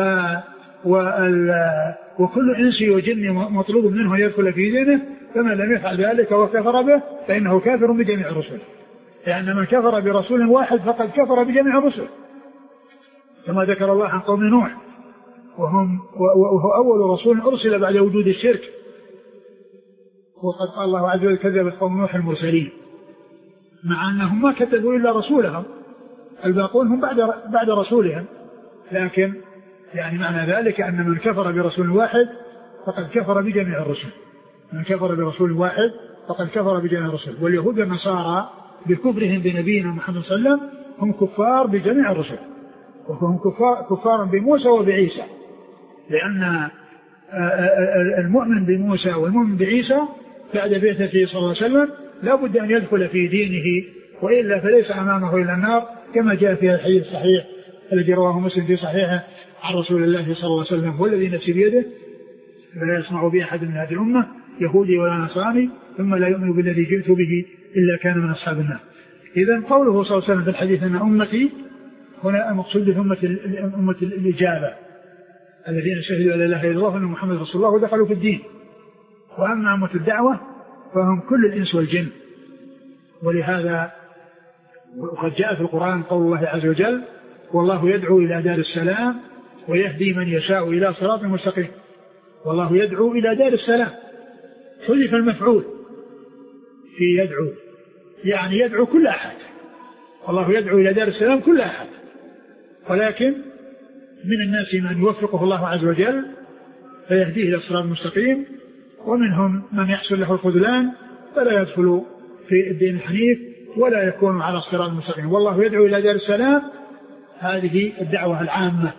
وكل إنس وجن مطلوب منه أن يدخل في دينه، فمن لم يفعل ذلك وكفر به فإنه كافر بجميع الرسل، لأن من كفر برسول واحد فقد كفر بجميع الرسل، كما ذكر الله عن قوم نوح، وهم وهو أول رسول أرسل بعد وجود الشرك، وقد قال الله عز وجل كذب قوم نوح المرسلين، مع أنهم ما كتبوا إلا رسولهم، الباقون هم بعد بعد رسولهم، لكن يعني معنى ذلك أن من كفر برسول واحد فقد كفر بجميع الرسل، من كفر برسول واحد فقد كفر بجميع الرسل. واليهود والنصارى بكفرهم بنبينا محمد صلى الله عليه وسلم هم كفار بجميع الرسل، وهم كفار, كفار بموسى وبعيسى، لأن المؤمن بموسى والمؤمن بعيسى بعد بعثته صلى الله عليه وسلم لا بد أن يدخل في دينه، وإلا فليس أمامه إلى النار، كما جاء في الحديث الصحيح الذي رواه مسلم في صحيحه عن رسول الله صلى الله عليه وسلم: والذي نفسي بيده فلا يسمع به أحد من هذه الأمة يهودي ولا نصراني ثم لا يؤمن بالذي جئت به إلا كان من أصحاب النار. إذن قوله صلى الله عليه وسلم في الحديث أن أمتي هنا المقصود بأمة أمة الإجابة الذين شهدوا أن لا إله إلا الله وأن محمد رسول الله ودخلوا في الدين. وأما أمة الدعوة فهم كل الإنس والجن، ولهذا وقد جاء في القرآن قول الله عز وجل: والله يدعو إلى دار السلام ويهدي من يشاء إلى صراط مستقيم. والله يدعو إلى دار السلام، حذف المفعول في يدعو، يعني يدعو كل أحد، والله يدعو إلى دار السلام كل أحد، ولكن من الناس من يوفقه الله عز وجل فيهديه إلى الصراط المستقيم، ومنهم من يحصل له الخذلان فلا يدخل في الدين الحنيف ولا يكون على الصراط المستقيم. والله يدعو إلى دار السلام، هذه الدعوة العامة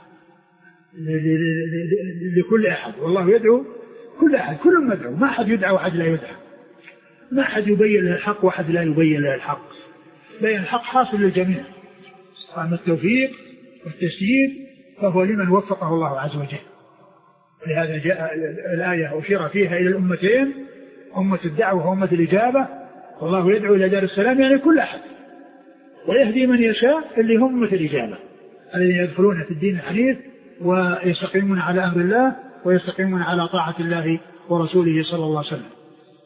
لكل أحد، والله يدعو كل أحد، كل مدعو، ما أحد يدعو وحد لا يدعو، ما أحد يبين له الحق وحد لا يبين له الحق، بين الحق حاصل للجميع. وأما التوفيق والتسديد فهو لمن وفقه الله عز وجل. لهذا جاء الآية أشير فيها إلى الأمتين، أمة الدعوة وأمة الإجابة. والله يدعو إلى دار السلام يعني كل أحد، ويهدي من يشاء اللي هم أمة الإجابة الذين يدخلون في الدين الحنيف ويستقيمون على أمر الله ويستقيمون على طاعة الله ورسوله صلى الله عليه وسلم.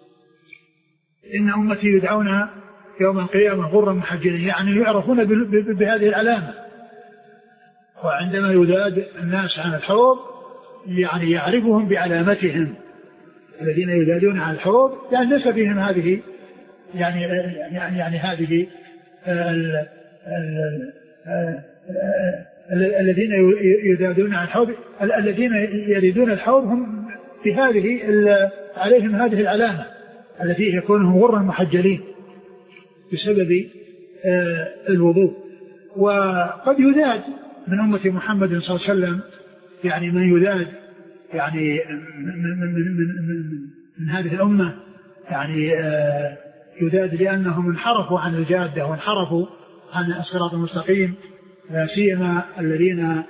إن أمتي يدعون يوم القيامة غرا محجلين، يعني يعرفون بهذه العلامة. وعندما يذاد الناس عن الحوض يعني يعرفهم بعلامتهم، الذين يذادون عن الحوض يعني ليس فيهم هذه يعني يعني, يعني هذه ال ال الذين يذادون عن الحوض، الذين يريدون الحوض هم في هذه عليهم هذه العلامة التي يكونهم غرا محجلين بسبب الوضوء. وقد يذاد من أمة محمد صلى الله عليه وسلم يعني من يذاد يعني من, من, من, من, من هذه الأمة يعني يذاد لأنهم انحرفوا عن الجادة وانحرفوا عن الصراط المستقيم، لا سيما الذين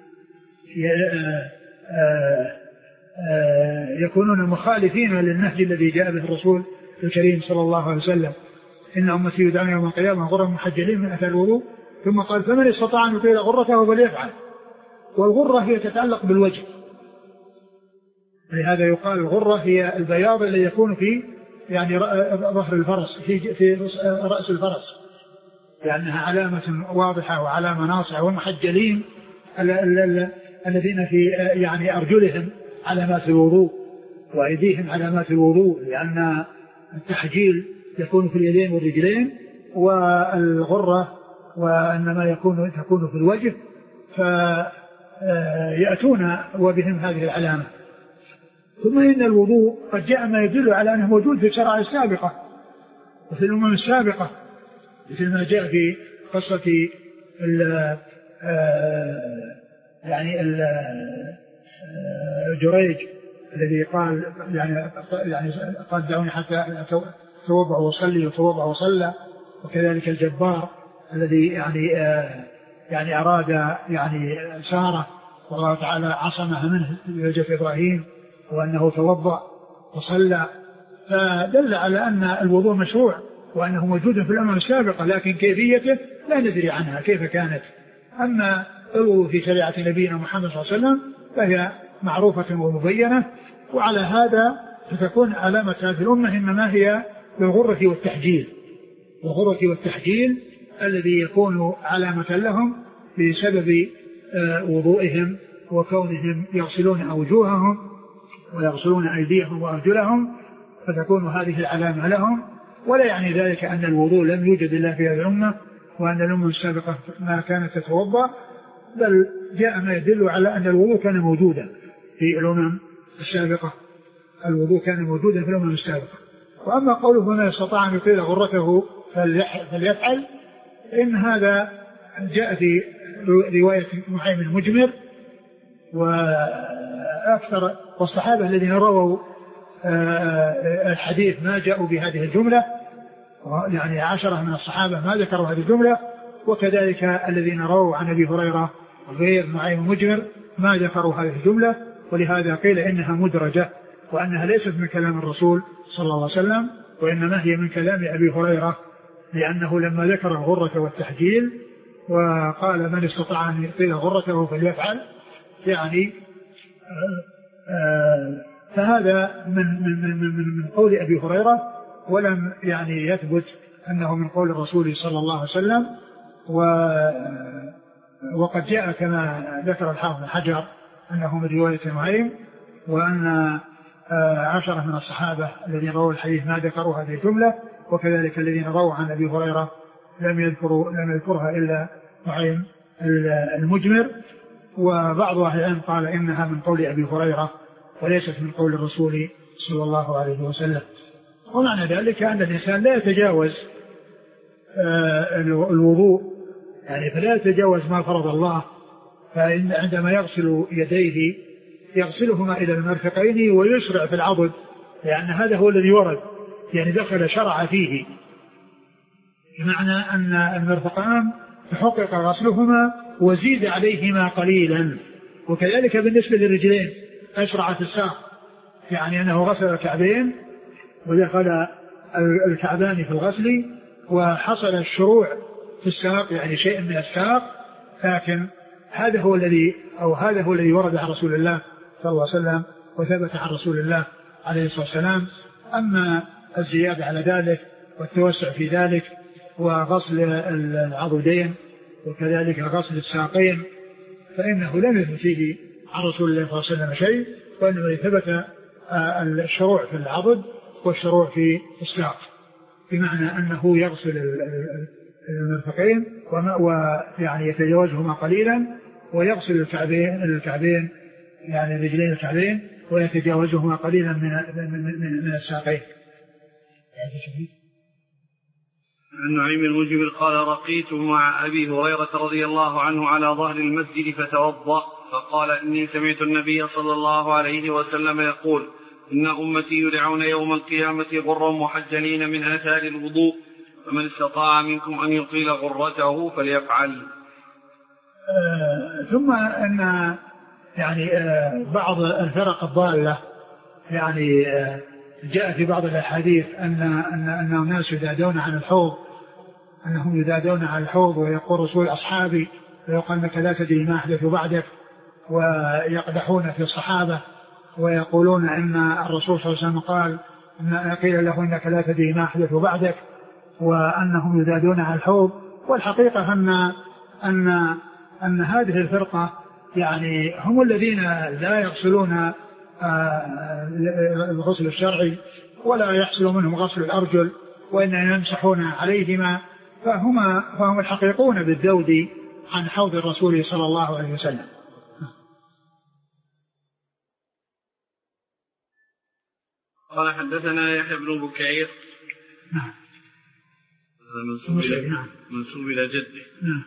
يكونون مخالفين للنهج الذي جاء به الرسول الكريم صلى الله عليه وسلم. إن أمتي يدعون يوم القيامة غرا محجلين من أثر الوضوء. ثم قال: فمن استطاع أن يطيل غرته فليفعل. والغرة هي تتعلق بالوجه، لهذا يقال الغرة هي البياض الذي يكون في يعني ظهر الفرس، في, في رأس الفرس، لأنها علامة واضحة وعلامة ناصعة. والمحجلين الذين في يعني أرجلهم علامات الوضوء وأيديهم علامات الوضوء، لأن التحجيل يكون في اليدين والرجلين، والغرة وإنما يكون تكون في الوجه، فيأتون وبهم هذه العلامة. ثم إن الوضوء قد جاء ما يدل على أنه موجود في الشرائع السابقة وفي الأمم السابقة، مثل ما جاء في قصة ال يعني ال جريج الذي قال يعني يعني قال دعوني حتى أتوضأ وأصلي وتوضأ وصلى. وكذلك الجبار الذي يعني يعني أراد يعني سارة والله تعالى عصمها منه بوجه إبراهيم وأنه توضأ وصلى، فدل على أن الوضوء مشروع وأنه موجود في الأمم السابقة، لكن كيفيته لا ندري عنها كيف كانت. أما الوضوء في شريعة نبينا محمد صلى الله عليه وسلم فهي معروفة ومبينة، وعلى هذا فتكون علامة هذه الأمة إنما هي بالغرة والتحجيل، الغرة والتحجيل الذي يكون علامة لهم بسبب وضوئهم وكونهم يغسلون أوجوههم ويغسلون أيديهم وأرجلهم، فتكون هذه العلامة لهم. ولا يعني ذلك أن الوضوء لم يوجد إلا في هذه الأمة وأن الأمة السابقة ما كانت تتوضأ، بل جاء ما يدل على أن الوضوء كان موجودا في الأمم السابقة، الوضوء كان موجودا في الأمم السابقة. وأما قوله من استطاع أن يطيل غرته فليفعل، إن هذا جاء في رواية نعيم المجمر، وأكثر والصحابة الذين رووا الحديث ما جاءوا بهذه الجملة، يعني عشرة من الصحابة ما ذكروا هذه الجملة، وكذلك الذين رووا عن أبي هريرة غير نعيم المجمر ما ذكروا هذه الجملة، ولهذا قيل إنها مدرجة وأنها ليست من كلام الرسول صلى الله عليه وسلم، وإنما هي من كلام أبي هريرة، لأنه لما ذكر الغرة والتحجيل وقال من استطاع أن يطيل غرته فليفعل، يعني آآ آآ فهذا من, من, من, من, من قول أبي هريرة، ولم يعني يثبت أنه من قول الرسول صلى الله عليه وسلم. وقد جاء كما ذكر الحافظ بن حجر أنه من رواية نعيم، وأن عشرة من الصحابة الذين رووا الحديث ما ذكروا هذه الجملة، وكذلك الذين رووا عن أبي هريرة لم يذكروا لم يذكرها إلا نعيم المجمر. وبعض أهل العلم قال إنها من قول أبي هريرة وليست من قول الرسول صلى الله عليه وسلم. ومعنى ذلك أن الإنسان لا يتجاوز الوضوء، يعني فلا يتجاوز ما فرض الله، فعندما يغسل يديه يغسلهما إلى المرفقين ويسرع في العضد، لأن هذا هو الذي ورد، يعني دخل شرع فيه، بمعنى أن المرفقان تحقق غسلهما وزيد عليهما قليلا. وكذلك بالنسبة للرجلين أشرع في الساق، يعني أنه غسل الكعبين ودخل الكعبان في الغسل وحصل الشروع في الساق، يعني شيء من الساق، لكن هذا هو الذي أو هذا هو الذي ورد عن رسول الله صلى الله عليه وسلم وثبت عن رسول الله عليه الصلاة والسلام. أما الزيادة على ذلك والتوسع في ذلك وغسل العضدين وكذلك غسل الساقين فإنه لم يثبت فيه عن رسول الله صلى الله عليه وسلم شيء، وإنما ثبت الشروع في العضد والشروع في الساق، بمعنى أنه يغسل المرفقين ويعني يتجاوزهما قليلا، ويغسل الكعبين الكعبين يعني رجلين الكعبين ويتجاوزهما قليلا من من من الساقين. عن نعيم المجمر قال رقيت مع أبي هريرة رضي الله عنه على ظهر المسجد فتوضأ، فقال إني سمعت النبي صلى الله عليه وسلم يقول إن أمتي يدعون يوم القيامة غرا محجلين من آثار الوضوء، فمن استطاع منكم أن يطيل غرته فليفعل. آه ثم أن يعني آه بعض الفرق الضالة يعني آه جاء في بعض الأحاديث أن أن أن الناس يدادون عن الحوض، أنهم يدادون عن الحوض، ويقول رسول أصحابي ويقول أنك لا تدري ما أحدث بعدك، ويقدحون في الصحابة ويقولون أن الرسول صلى الله عليه وسلم قال أن قيل له إنك لا تدري ما أحدث بعدك، وأنهم يدادون عن الحوض. والحقيقة أن أن أن هذه الفرقة يعني هم الذين لا يغسلون الغسل الشرعي ولا يحصل منهم غسل الأرجل، وإنما يمسحون عليهما، فهم فهم الحقيقون بالذود عن حوض الرسول صلى الله عليه وسلم. قال حدثنا يحيى بن بكير نعم منسوب إلى نعم. منسوب إلى جده نعم.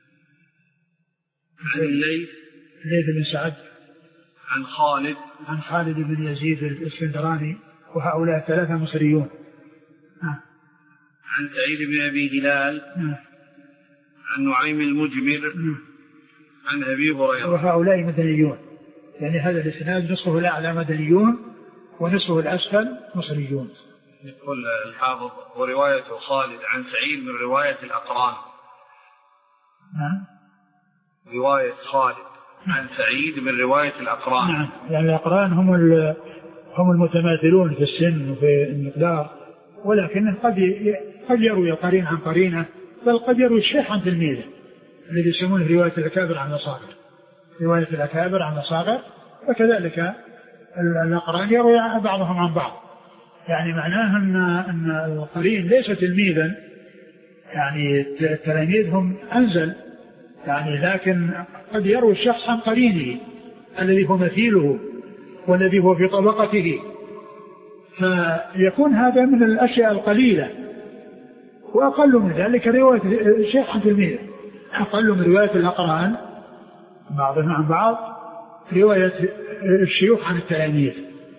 عن الليث الليث بن سعد عن خالد عن خالد بن يزيد الإسكندراني، وهؤلاء ثلاثة مصريون. نعم. عن سعيد بن أبي هلال نعم. عن نعيم المجمر عن أبي هريرة. وهؤلاء مدنيون، يعني هذا الإسناد نصفه الأعلى مدنيون ونصفه الأسفل مصريون. يقول الحافظ ورواية خالد عن سعيد من رواية الأقران. نعم. رواية خالد عن سعيد من رواية الأقران. نعم، يعني الأقران هم هم المتماثلون في السن وفي المقدار، ولكن قد قد يروي قرين عن قرينه، بل قد يروي الشيخ عن تلميذه الذي يسمونه رواية الأكابر عن الأصاغر. رواية الأكابر عن الأصاغر، وكذلك الأقران يروي بعضهم عن بعض، يعني معناه أن أن القرين ليس تلميذا، يعني تلاميذهم أنزل، يعني لكن قد يروي الشخص عن قرينه الذي هو مثيله والذي هو في طبقته، فيكون هذا من الأشياء القليلة. وأقل من ذلك رواية الشيخ عن تلميذه، أقل من رواية الأقران بعضهم عن بعض رواية الشيوخ عن التلاميذ.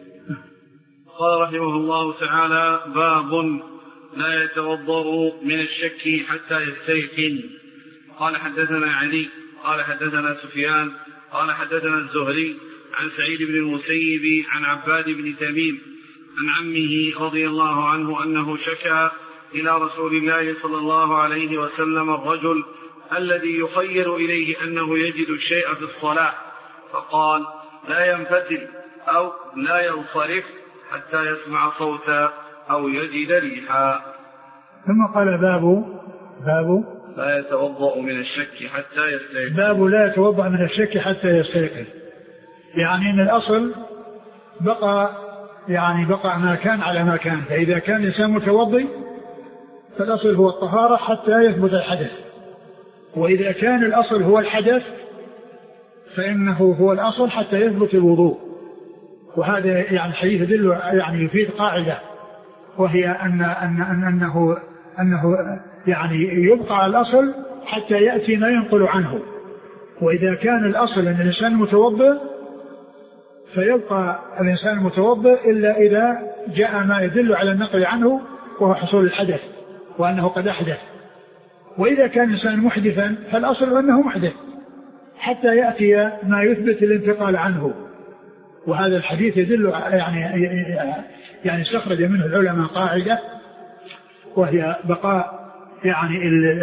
قال رحمه الله تعالى: باب لا يتوضأ من الشك حتى يستيقن. قال حدثنا علي قال حدثنا سفيان قال حدثنا الزهري عن سعيد بن المسيب عن عباد بن تميم عن عمه رضي الله عنه أنه شكى إلى رسول الله صلى الله عليه وسلم الرجل الذي يخير إليه أنه يجد الشيء في الصلاة، فقال: لا ينفتل أو لا ينصرف حتى يسمع صوتا أو يجد ريحا. ثم قال: باب باب لا يتوضأ من الشك حتى يستيقن. باب لا يتوضأ من الشك حتى يستيقن، يعني ان الاصل بقى، يعني بقى ما كان على ما كان. فاذا كان الانسان متوضئ فالاصل هو الطهارة حتى يثبت الحدث، واذا كان الاصل هو الحدث فانه هو الاصل حتى يثبت الوضوء. وهذا يعني الحديث يدل، يعني يفيد قاعدة، وهي ان ان ان انه انه يعني يبقى على الاصل حتى ياتي ما ينقل عنه. واذا كان الاصل ان الانسان متوضئ فيبقى الإنسان متوضئ إلا إذا جاء ما يدل على النقل عنه وهو حصول الحدث وأنه قد أحدث. وإذا كان الإنسان محدثا فالأصل أنه محدث حتى يأتي ما يثبت الانتقال عنه. وهذا الحديث يدل، يعني يعني استخرج منه العلماء قاعدة، وهي بقاء يعني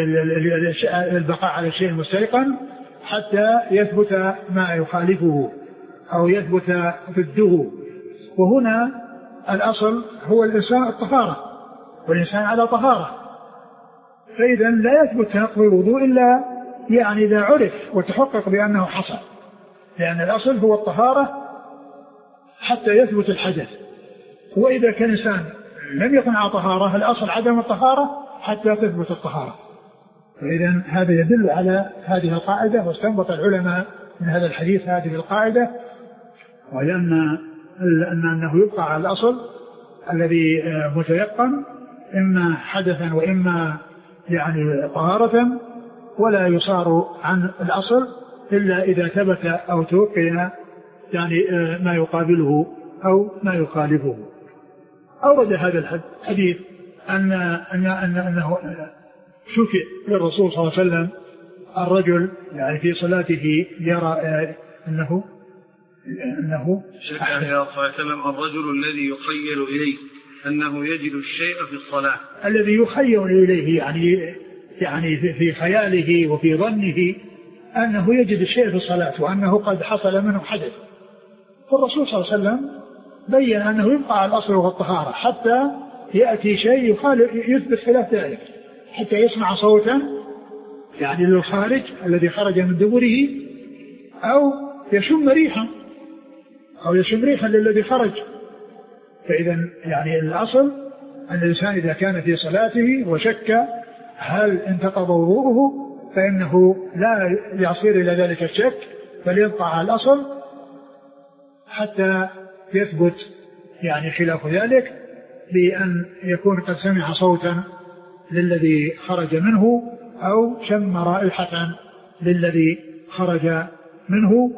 البقاء على الشيء المستيقن حتى يثبت ما يخالفه أو يثبت ضده. وهنا الأصل هو الإنسان الطهارة، والإنسان على طهارة، فإذا لا يثبت تنقض الوضوء إلا يعني إذا عرف وتحقق بأنه حصل، لأن الأصل هو الطهارة حتى يثبت الحدث. وإذا كان إنسان لم يكن على طهارة الأصل عدم الطهارة حتى تثبت الطهارة. فإذا هذا يدل على هذه القاعدة، واستنبط العلماء من هذا الحديث هذه القاعدة، ولأن أنه يبقى على الأصل الذي متيقن إما حدثا وإما يعني طهارة، ولا يصار عن الأصل إلا إذا ثبت أو توقن يعني ما يقابله أو ما يخالفه. أورد هذا الحديث أن أن أن أنه شكي للرسول صلى الله عليه وسلم الرجل يعني في صلاته يرى أنه أنه شكى إلى صلى الله عليه وسلم الرجل الذي يخيل إليه أنه يجد الشيء في الصلاة، الذي يخيل إليه يعني يعني في خياله وفي ظنه أنه يجد الشيء في الصلاة وأنه قد حصل منه حدث. فالرسول صلى الله عليه وسلم بين أنه يبقى على الأصل وهو الطهارة حتى يأتي شيء يثبت خلاف ذلك، حتى يسمع صوتا يعني للخارج الذي خرج من دبره، أو يشم ريحا أو يشم ريحا للذي خرج. فإذا يعني الأصل أن الإنسان إذا كان في صلاته وشك هل انتقض وضوءه فإنه لا يصير إلى ذلك الشك، بل يبقى على الأصل حتى يثبت يعني خلاف ذلك، بأن يكون قد سمع صوتا للذي خرج منه أو شم رائحة للذي خرج منه.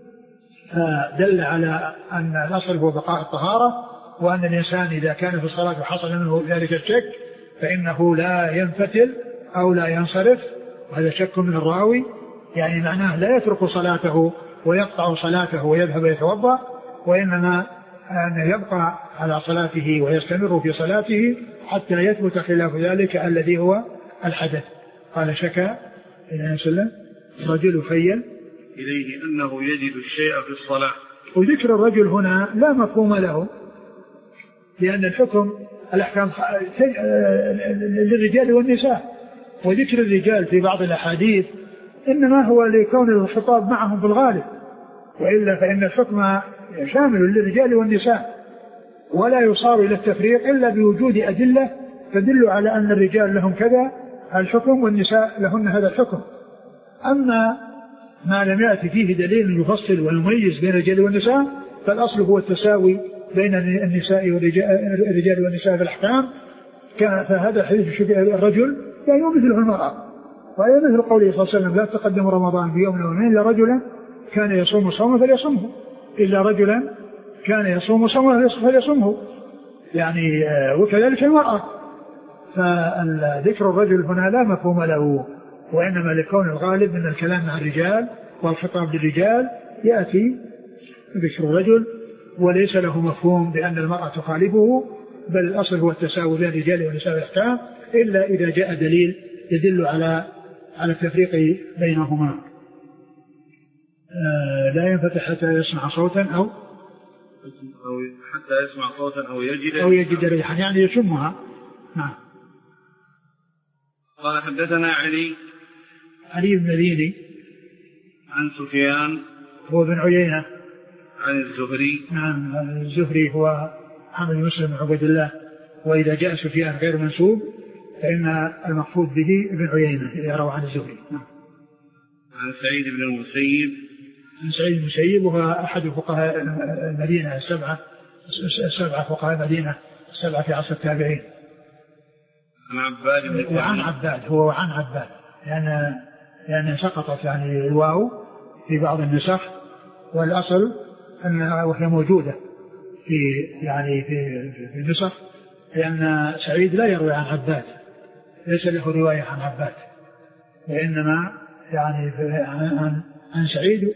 فدل على أن الأصل هو بقاء الطهارة، وأن الإنسان إذا كان في الصلاة وحصل منه ذلك الشك فإنه لا ينفتل أو لا ينصرف وهذا شك من الراوي، يعني معناه لا يترك صلاته ويقطع صلاته ويذهب يتوضأ، وإنما أن يبقى على صلاته ويستمر في صلاته حتى يثبت خلاف ذلك الذي هو الحدث. قال شكى إلى وسلم رجل خيل إليه أنه يجد الشيء في الصلاة. وذكر الرجل هنا لا مفهوم له، لأن الحكم الأحكام للرجال والنساء، وذكر الرجال في بعض الأحاديث إنما هو لكون الخطاب معهم في الغالب، وإلا فإن الحكم شامل للرجال والنساء، ولا يصار إلى التفريق إلا بوجود أدلة تدل على أن الرجال لهم كذا الحكم والنساء لهن هذا الحكم. أما ما لم يأتي فيه دليل يفصل ويميز بين الرجال والنساء فالأصل هو التساوي بين النساء والرجال والنساء في الأحكام. فهذا الحديث الرجل يعني مثله المرأة، وهي مثل قوله صلى الله عليه وسلم لا تقدم رمضان بيوم يومين إلا رجلا كان يصوم صوما فليصمه، إلا رجلا كان يصوم صوما فليصمه، يعني وكذلك المرأة. فذكر الرجل هنا لا مفهوم له، وإنما لكون الغالب من الكلام مع الرجال والخطاب للرجال يأتي ذكر الرجل، وليس له مفهوم بأن المرأة تخالفه، بل الأصل هو التساوي بين الرجال والنساء في الأحكام، إلا إذا جاء دليل يدل على على التفريق بينهما. آه لا ينفتح حتى يسمع صوتا أو أو حتى يسمع صوتا أو يجد أو يجد ريحا، يعني يشمها. نعم. قال حدثنا علي علي بن مديني عن سفيان هو بن عيينة عن الزهري. نعم الزهري هو محمد بن مسلم بن عبد الله، وإذا جاء سفيان غير منسوب فإن المقصود به ابن عيينة إذا روى عن الزهري. نعم. عن سعيد بن المسيب عن سعيد بن المسيب وهو أحد فقهاء المدينة السبعة السبعة فقهاء المدينة السبعة في عصر التابعين. عن عباد بن وعن عباد هو وعن عباد لأن لأن سقطت يعني الواو في بعض النسخ، والأصل أنها وهي موجودة في يعني في في النسخ، لأن سعيد لا يروي عن عباد، ليس له رواية عن عباد، وإنما يعني عن عن سعيد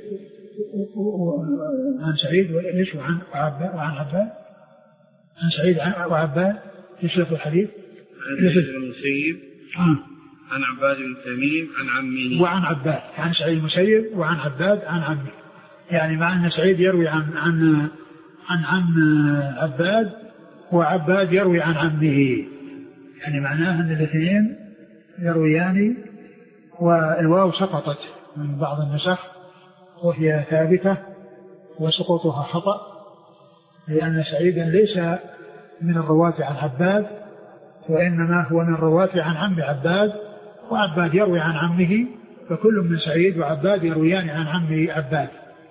عن سعيد وليس عن عباد وعن عباد عن سعيد وعباد يشرف الحديث عن سعيد بن المسيب عن عباد بن تميم عن عمه وعن عباد عن سعيد المسيب وعن عباد عن عمه، يعني مع أن سعيد يروي عن عن عن عن عباد وعباد يروي عن عمه، يعني معناه أن الاثنين يرويان، والواو سقطت من بعض النسخ وهي ثابتة وسقوطها خطأ، لأن سعيدا ليس من الرواة عن عباد، وإنما هو من الرواة عن عم عباد، وعباد يروي عن عمه، فكل من سعيد وعباد يرويان عن عم عباد.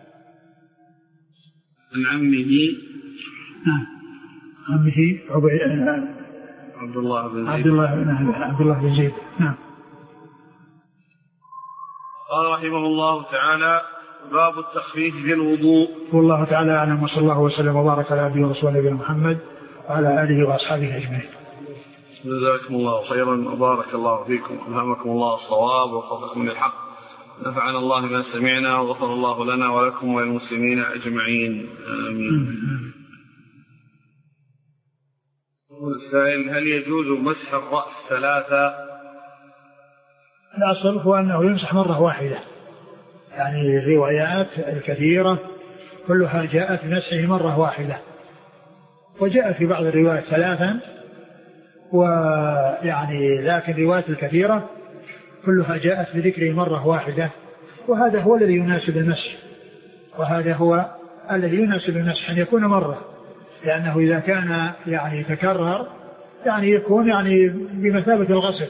عن عمه عمه عبد الله بن زيد عبد الله بن عبد الله بن زيد. نعم. قال رحمه الله تعالى: باب التخفيف في الوضوء. والله تعالى أعلم، وصلى الله وسلم وبارك على عبده ورسوله نبينا محمد وعلى آله وأصحابه أجمعين. جزاكم الله خيرا وبارك الله فيكم، ألهمكم الله الصواب ووفقكم للحق، نفعنا الله ما سمعنا وغفر الله لنا ولكم وللمسلمين أجمعين، آمين. السائل: هل يجوز مسح الرأس ثلاثة؟ الأصل هو أنه يمسح مرة واحدة، يعني الروايات الكثيرة كلها جاءت بمسحه مرة واحدة، وجاء في بعض الروايات ثلاثا، ويعني لكن الروايات الكثيرة كلها جاءت بذكره مرة واحدة، وهذا هو الذي يناسب المسح، وهذا هو الذي يناسب المسح أن يكون مرة، لأنه إذا كان يعني يتكرر يعني يكون يعني بمثابة الغسل.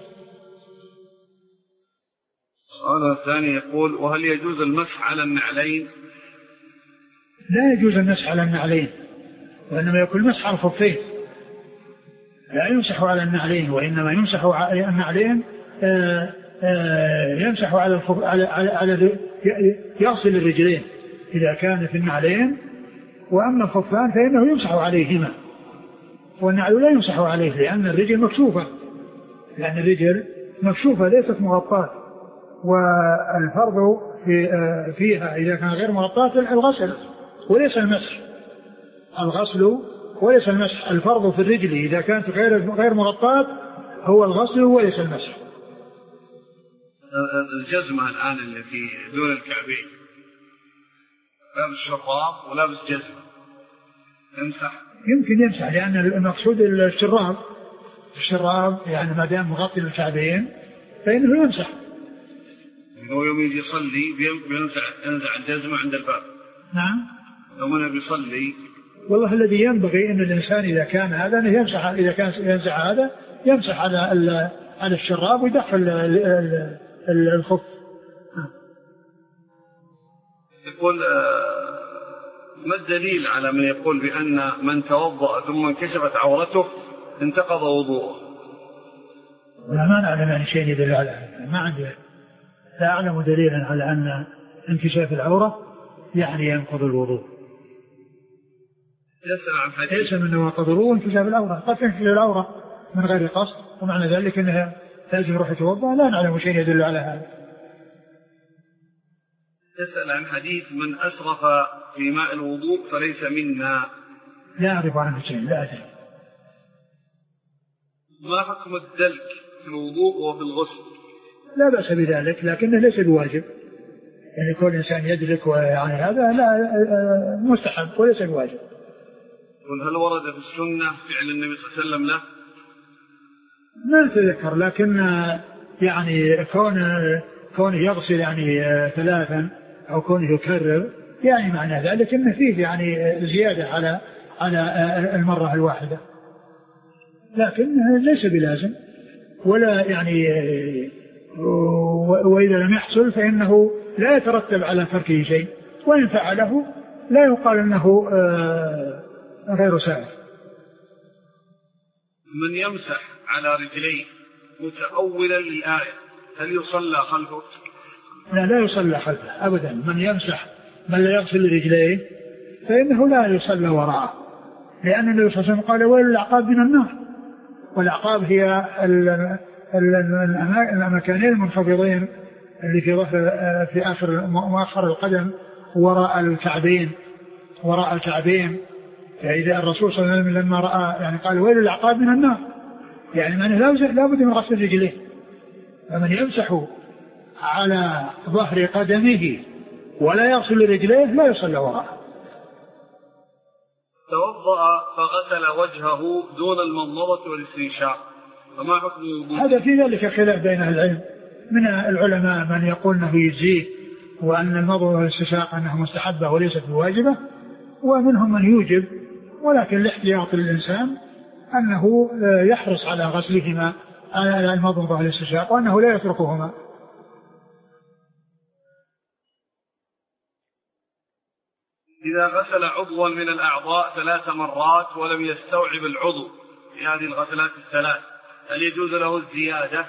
السؤال الثاني يقول: وهل يجوز المسح على النعلين؟ لا يجوز المسح على النعلين، وإنما يكون المسح على الخفين، لا يمسح على النعلين، وإنما يمسح على النعلين آآ آآ يمسح على الخف... على على, على يغسل الرجلين إذا كان في النعلين، وأما الخفان فإنه يمسح عليهما، والنعل لا يمسح عليه لأن الرجل مكشوفة، لأن الرجل مكشوفة ليست مغطاة، والفرض في فيها إذا كان غير مغطاة الغسل وليس المسح، الغسل وليس المسح. الفرض في الرجل إذا كانت غير غير مغطاة هو الغسل وليس المسح. الجزمة الآن اللي في دون الكعبين لابس شراب ولابس جزمة يمسح؟ يمكن يمسح، لأن المقصود الشراب الشراب يعني ما دام مغطي الكعبين فإنه يمسح. هو يوم يجي يصلي بينزع ينزع الجزمة عند الباب. نعم. يوم أنا بيصلي والله الذي ينبغي أن الإنسان إذا كان هذا أنه يمسح، إذا كان ينزع هذا يمسح على على الشراب ويدخل الخف. يقول ما الدليل على من يقول بأن من توضأ ثم انكشفت عورته انتقض وضوءه؟ لا، ما نعلم عن شيء يدل على هذا، ما عندي، لا أعلم دليلا على أن انكشاف العورة يعني ينقض الوضوء. ليس من نواقض الوضوء انكشاف العورة، قد تنكشف العورة من غير قصد ومعنى ذلك أنها لازم يروح يتوضأ، لا نعلم شيء يدل على هذا. يسأل عن حديث من أسرف في ماء الوضوء فليس منا. لا أعرف عنه شيء، لا أدري. ما حكم الدلك في الوضوء وفي الغسل؟ لا بأس بذلك لكنه ليس بواجب، يعني كل إنسان يدلك ويعني هذا لا مستحب وليس بواجب. هل ورد في السنة فعل النبي صلى الله عليه وسلم له؟ ما أتذكر، لكن يعني كون كونه يغسل يعني ثلاثا أو كونه يكرر يعني معنى ذلك إن فيه يعني زيادة على على المرة الواحدة، لكن ليس بلازم ولا يعني، وإذا لم يحصل فإنه لا يترتب على تركه شيء، وإن فعله لا يقال أنه غير سائر. من يمسح على رجليه متأولا للآية هل يصلى خلفه؟ لا، لا يصلى خلفه أبدا. من يمسح من لا يغسل رجليه فإنه لا يصلى وراءه، لأن النبي صلى الله عليه وسلم قال ويل الأعقاب من النار، والأعقاب هي المكانين المنخفضين اللي في ظهر في آخر مؤخر القدم وراء الكعبين وراء الكعبين. فإذا الرسول صلى الله عليه وسلم لما رأى يعني قال ويل الأعقاب من النار، يعني معنى لا بد من غسل رجليه. فمن يمسح على ظهر قدمه ولا يغسل رجليه لا يصلى وراءه. توضأ فغسل وجهه دون المضمضة والاستنشاق فما حكم الوضوء؟ هذا في ذلك خلاف بين العلم، من العلماء من يقول انه يجزيه وان المضمضة والاستنشاق انها مستحبة وليست بواجبة، ومنهم من يوجب، ولكن الاحتياط للإنسان أنه يحرص على غسلهما على المضمضة والاستنشاق وأنه لا يتركهما. إذا غسل عضوا من الأعضاء ثلاث مرات ولم يستوعب العضو في هذه الغسلات الثلاث هل يجوز له الزيادة؟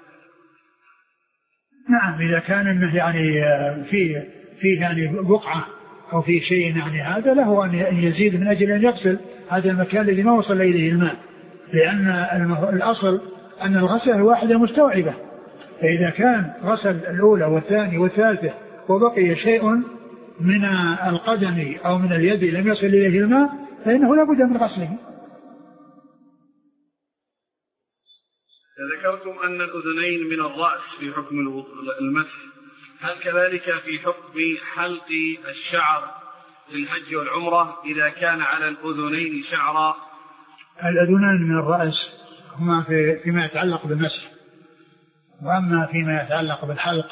نعم، إذا كان إنه يعني فيه فيه يعني بقعة أو في شيء يعني هذا له أن يزيد من أجل أن يغسل هذا المكان الذي ما وصل إليه الماء، لأن الأصل أن الغسلة الواحدة مستوعبة، فإذا كان غسل الأولى والثانية والثالثة وبقي شيء من القدم أو من اليد لم يصل إليه الماء فإنه لا بد من غسله. ذكرتم أن الأذنين من الرأس في حكم المسح، هل كذلك في حكم حلق الشعر في الحج والعمرة إذا كان على الأذنين شعرا؟ الأذنان من الرأس هما في فيما يتعلق بالمسح، وأما فيما يتعلق بالحلق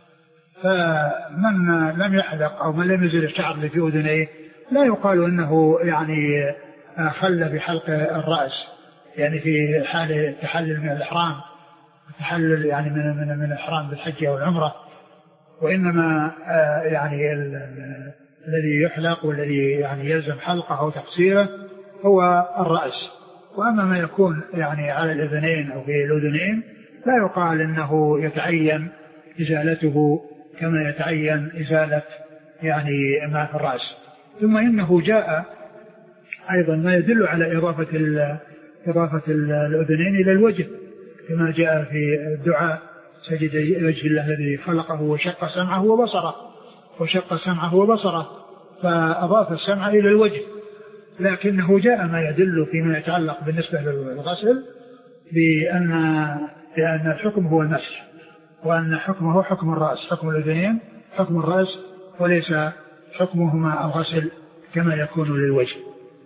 فمن لم يحلق أو من لم يزل الشعر اللي في أذنيه لا يقال أنه يعني خل بحلق الرأس، يعني في حال التحلل من الإحرام، التحلل يعني من من من الإحرام بالحج أو العمرة، وإنما يعني الذي يحلق والذي يعني يلزم حلقه أو تقصيره هو الرأس. وأما ما يكون يعني على الأذنين أو في الأذنين لا يقال أنه يتعين إزالته كما يتعين إزالة يعني ما في الرأس. ثم إنه جاء أيضا ما يدل على إضافة إضافة الأذنين إلى الوجه كما جاء في الدعاء سجد وجه الله الذي خلقه وشق سمعه وبصره وشق سمعه وبصره فأضاف السمع إلى الوجه، لكنه جاء ما يدل فيما يتعلق بالنسبة للغسل بأن بأن الحكم هو المسح، وأن حكمه حكم الرأس، حكم الأذنين حكم الرأس، وليس حكمهما الغسل كما يكون للوجه.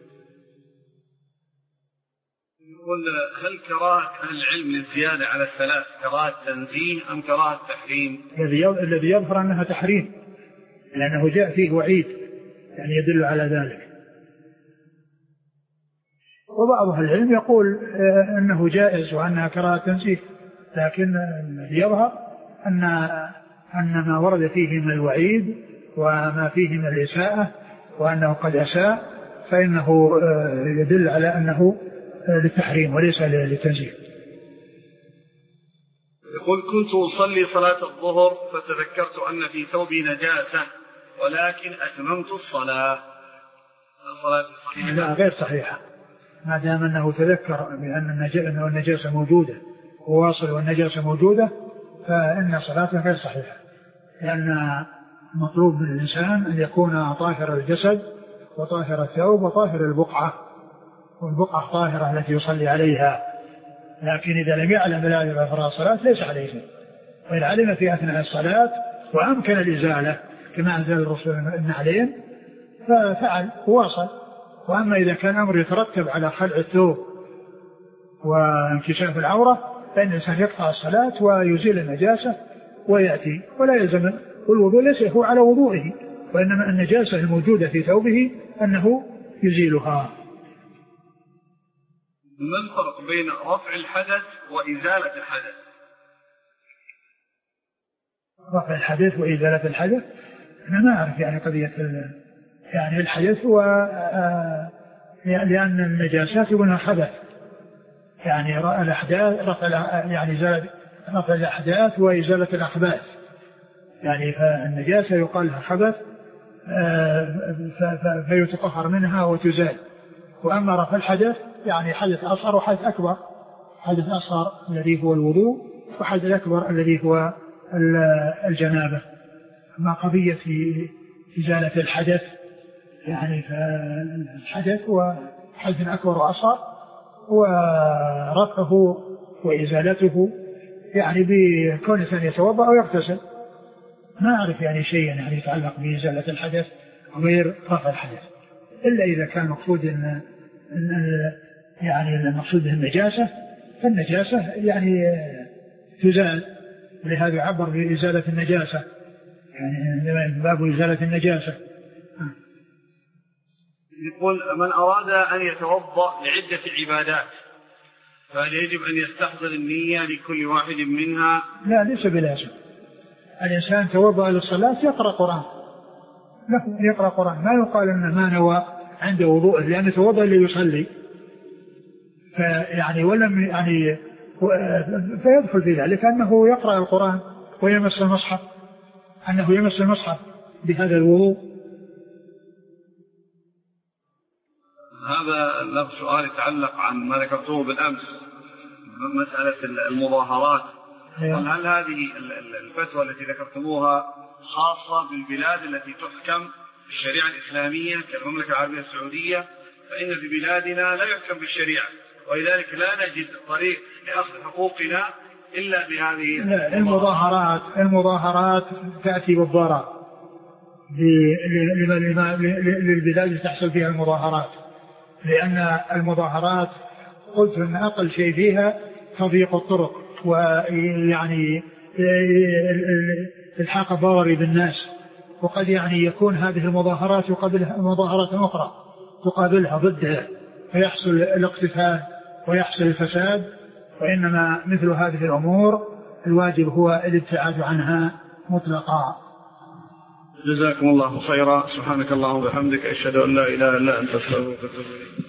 يقول هل كراهة أهل العلم للزيادة على الثلاث كراهة تنزيه أم كراهة تحريم؟ الذي يظهر أنها تحريم، لأنه جاء فيه وعيد يعني يدل على ذلك. وبعض أهل العلم يقول أنه جائز وأنها كراهة تنزيه، لكن الذي يظهر أن أن ما ورد فيه من الوعيد وما فيه من الإساءة وأنه قد أساء فإنه يدل على أنه للتحريم وليس للتنزيه. يقول كنت أصلي صلاة الظهر فتذكرت أن في ثوبي نجاسة ولكن أتممت الصلاة. الصلاة صحيحة؟ لا غير صحيحة، ما دام أنه تذكر بأن النجاسة موجودة وواصل والنجاسة موجودة فإن صلاته غير صحيحة، لأن مطلوب من الإنسان أن يكون طاهر الجسد وطاهر الثوب وطاهر البقعة، والبقعة طاهرة التي يصلي عليها، لكن إذا لم يعلم لا يغفر الصلاة ليس عليه شيء، وإن علم في أثناء الصلاة وأمكن الإزالة كما أزال الرسول النعلين ففعل وواصل. وأما إذا كان أمر يترتب على خلع الثوب وانكشاف العورة فإن الإنسان يقطع الصلاة ويزيل النجاسة ويأتي ولا يلزم، والوضوء ليس هو على وضوئه، وإنما النجاسة الموجودة في ثوبه أنه يزيلها. ما الفرق بين رفع الحدث وإزالة الحدث؟ رفع الحدث وإزالة الحدث أنا ما أعرف يعني قضية يعني الحدث هو لأن النجاسات يقولها حدث، يعني رفع الأحداث رفع يعني إزالة رفع الأحداث وإزالة الأخباث، يعني فالنجاسة يقال لها حدث فيتطهر منها وتزال. وأما رفع الحدث يعني حدث أصغر وحدث أكبر، حدث أصغر الذي هو الوضوء وحدث أكبر الذي هو الجنابة. أما قضية إزالة الحدث يعني فالحدث هو حدث أكبر وأصغر، ورفعه وإزالته يعني بكون الإنسان يتوضأ أو يغتسل. ما أعرف يعني شيء يعني يتعلق بإزالة الحدث غير رفع الحدث، إلا إذا كان مقصود إن يعني المقصود النجاسة، فالنجاسة يعني تزال، ولهذا يعبر بإزالة النجاسة يعني باب إزالة النجاسة. يقول من أراد أن يتوضأ لعدة عبادات فهل يجب أن يستحضر النية لكل واحد منها؟ لا ليس بلازم. الإنسان توضأ للصلاة يقرأ قرآن، له يقرأ قرآن، ما يقال أن ما نوى عند وضوءه لأنه توضأ ليصلي فيعني ولم يعني فيدخل في ذلك أنه يقرأ القرآن ويمس المصحف، أنه يمس المصحف بهذا الوضوء. هذا له سؤال يتعلق عن ما ذكرته بالأمس مسألة المظاهرات. هل هذه الفتوى التي ذكرتموها خاصة بالبلاد التي تحكم بالشريعة الإسلامية كالمملكة العربية السعودية؟ فإن في بلادنا لا يحكم بالشريعة، ولذلك لا نجد طريق لأخذ حقوقنا إلا بهذه المظاهرات. المظاهرات تأتي بالضرر للبلاد اللي تحصل فيها المظاهرات، لأن المظاهرات قلت أن أقل شيء فيها تضييق الطرق ويعني الحاق الضرر بالناس، وقد يعني يكون هذه المظاهرات يقابلها مظاهرات أخرى تقابلها ضدها فيحصل الاقتتال ويحصل الفساد، وإنما مثل هذه الأمور الواجب هو الابتعاد عنها مطلقا. جزاكم الله خيرا. سبحانك اللهم وبحمدك أشهد أن لا إله إلا أنت أستغفرك وأتوب إليك.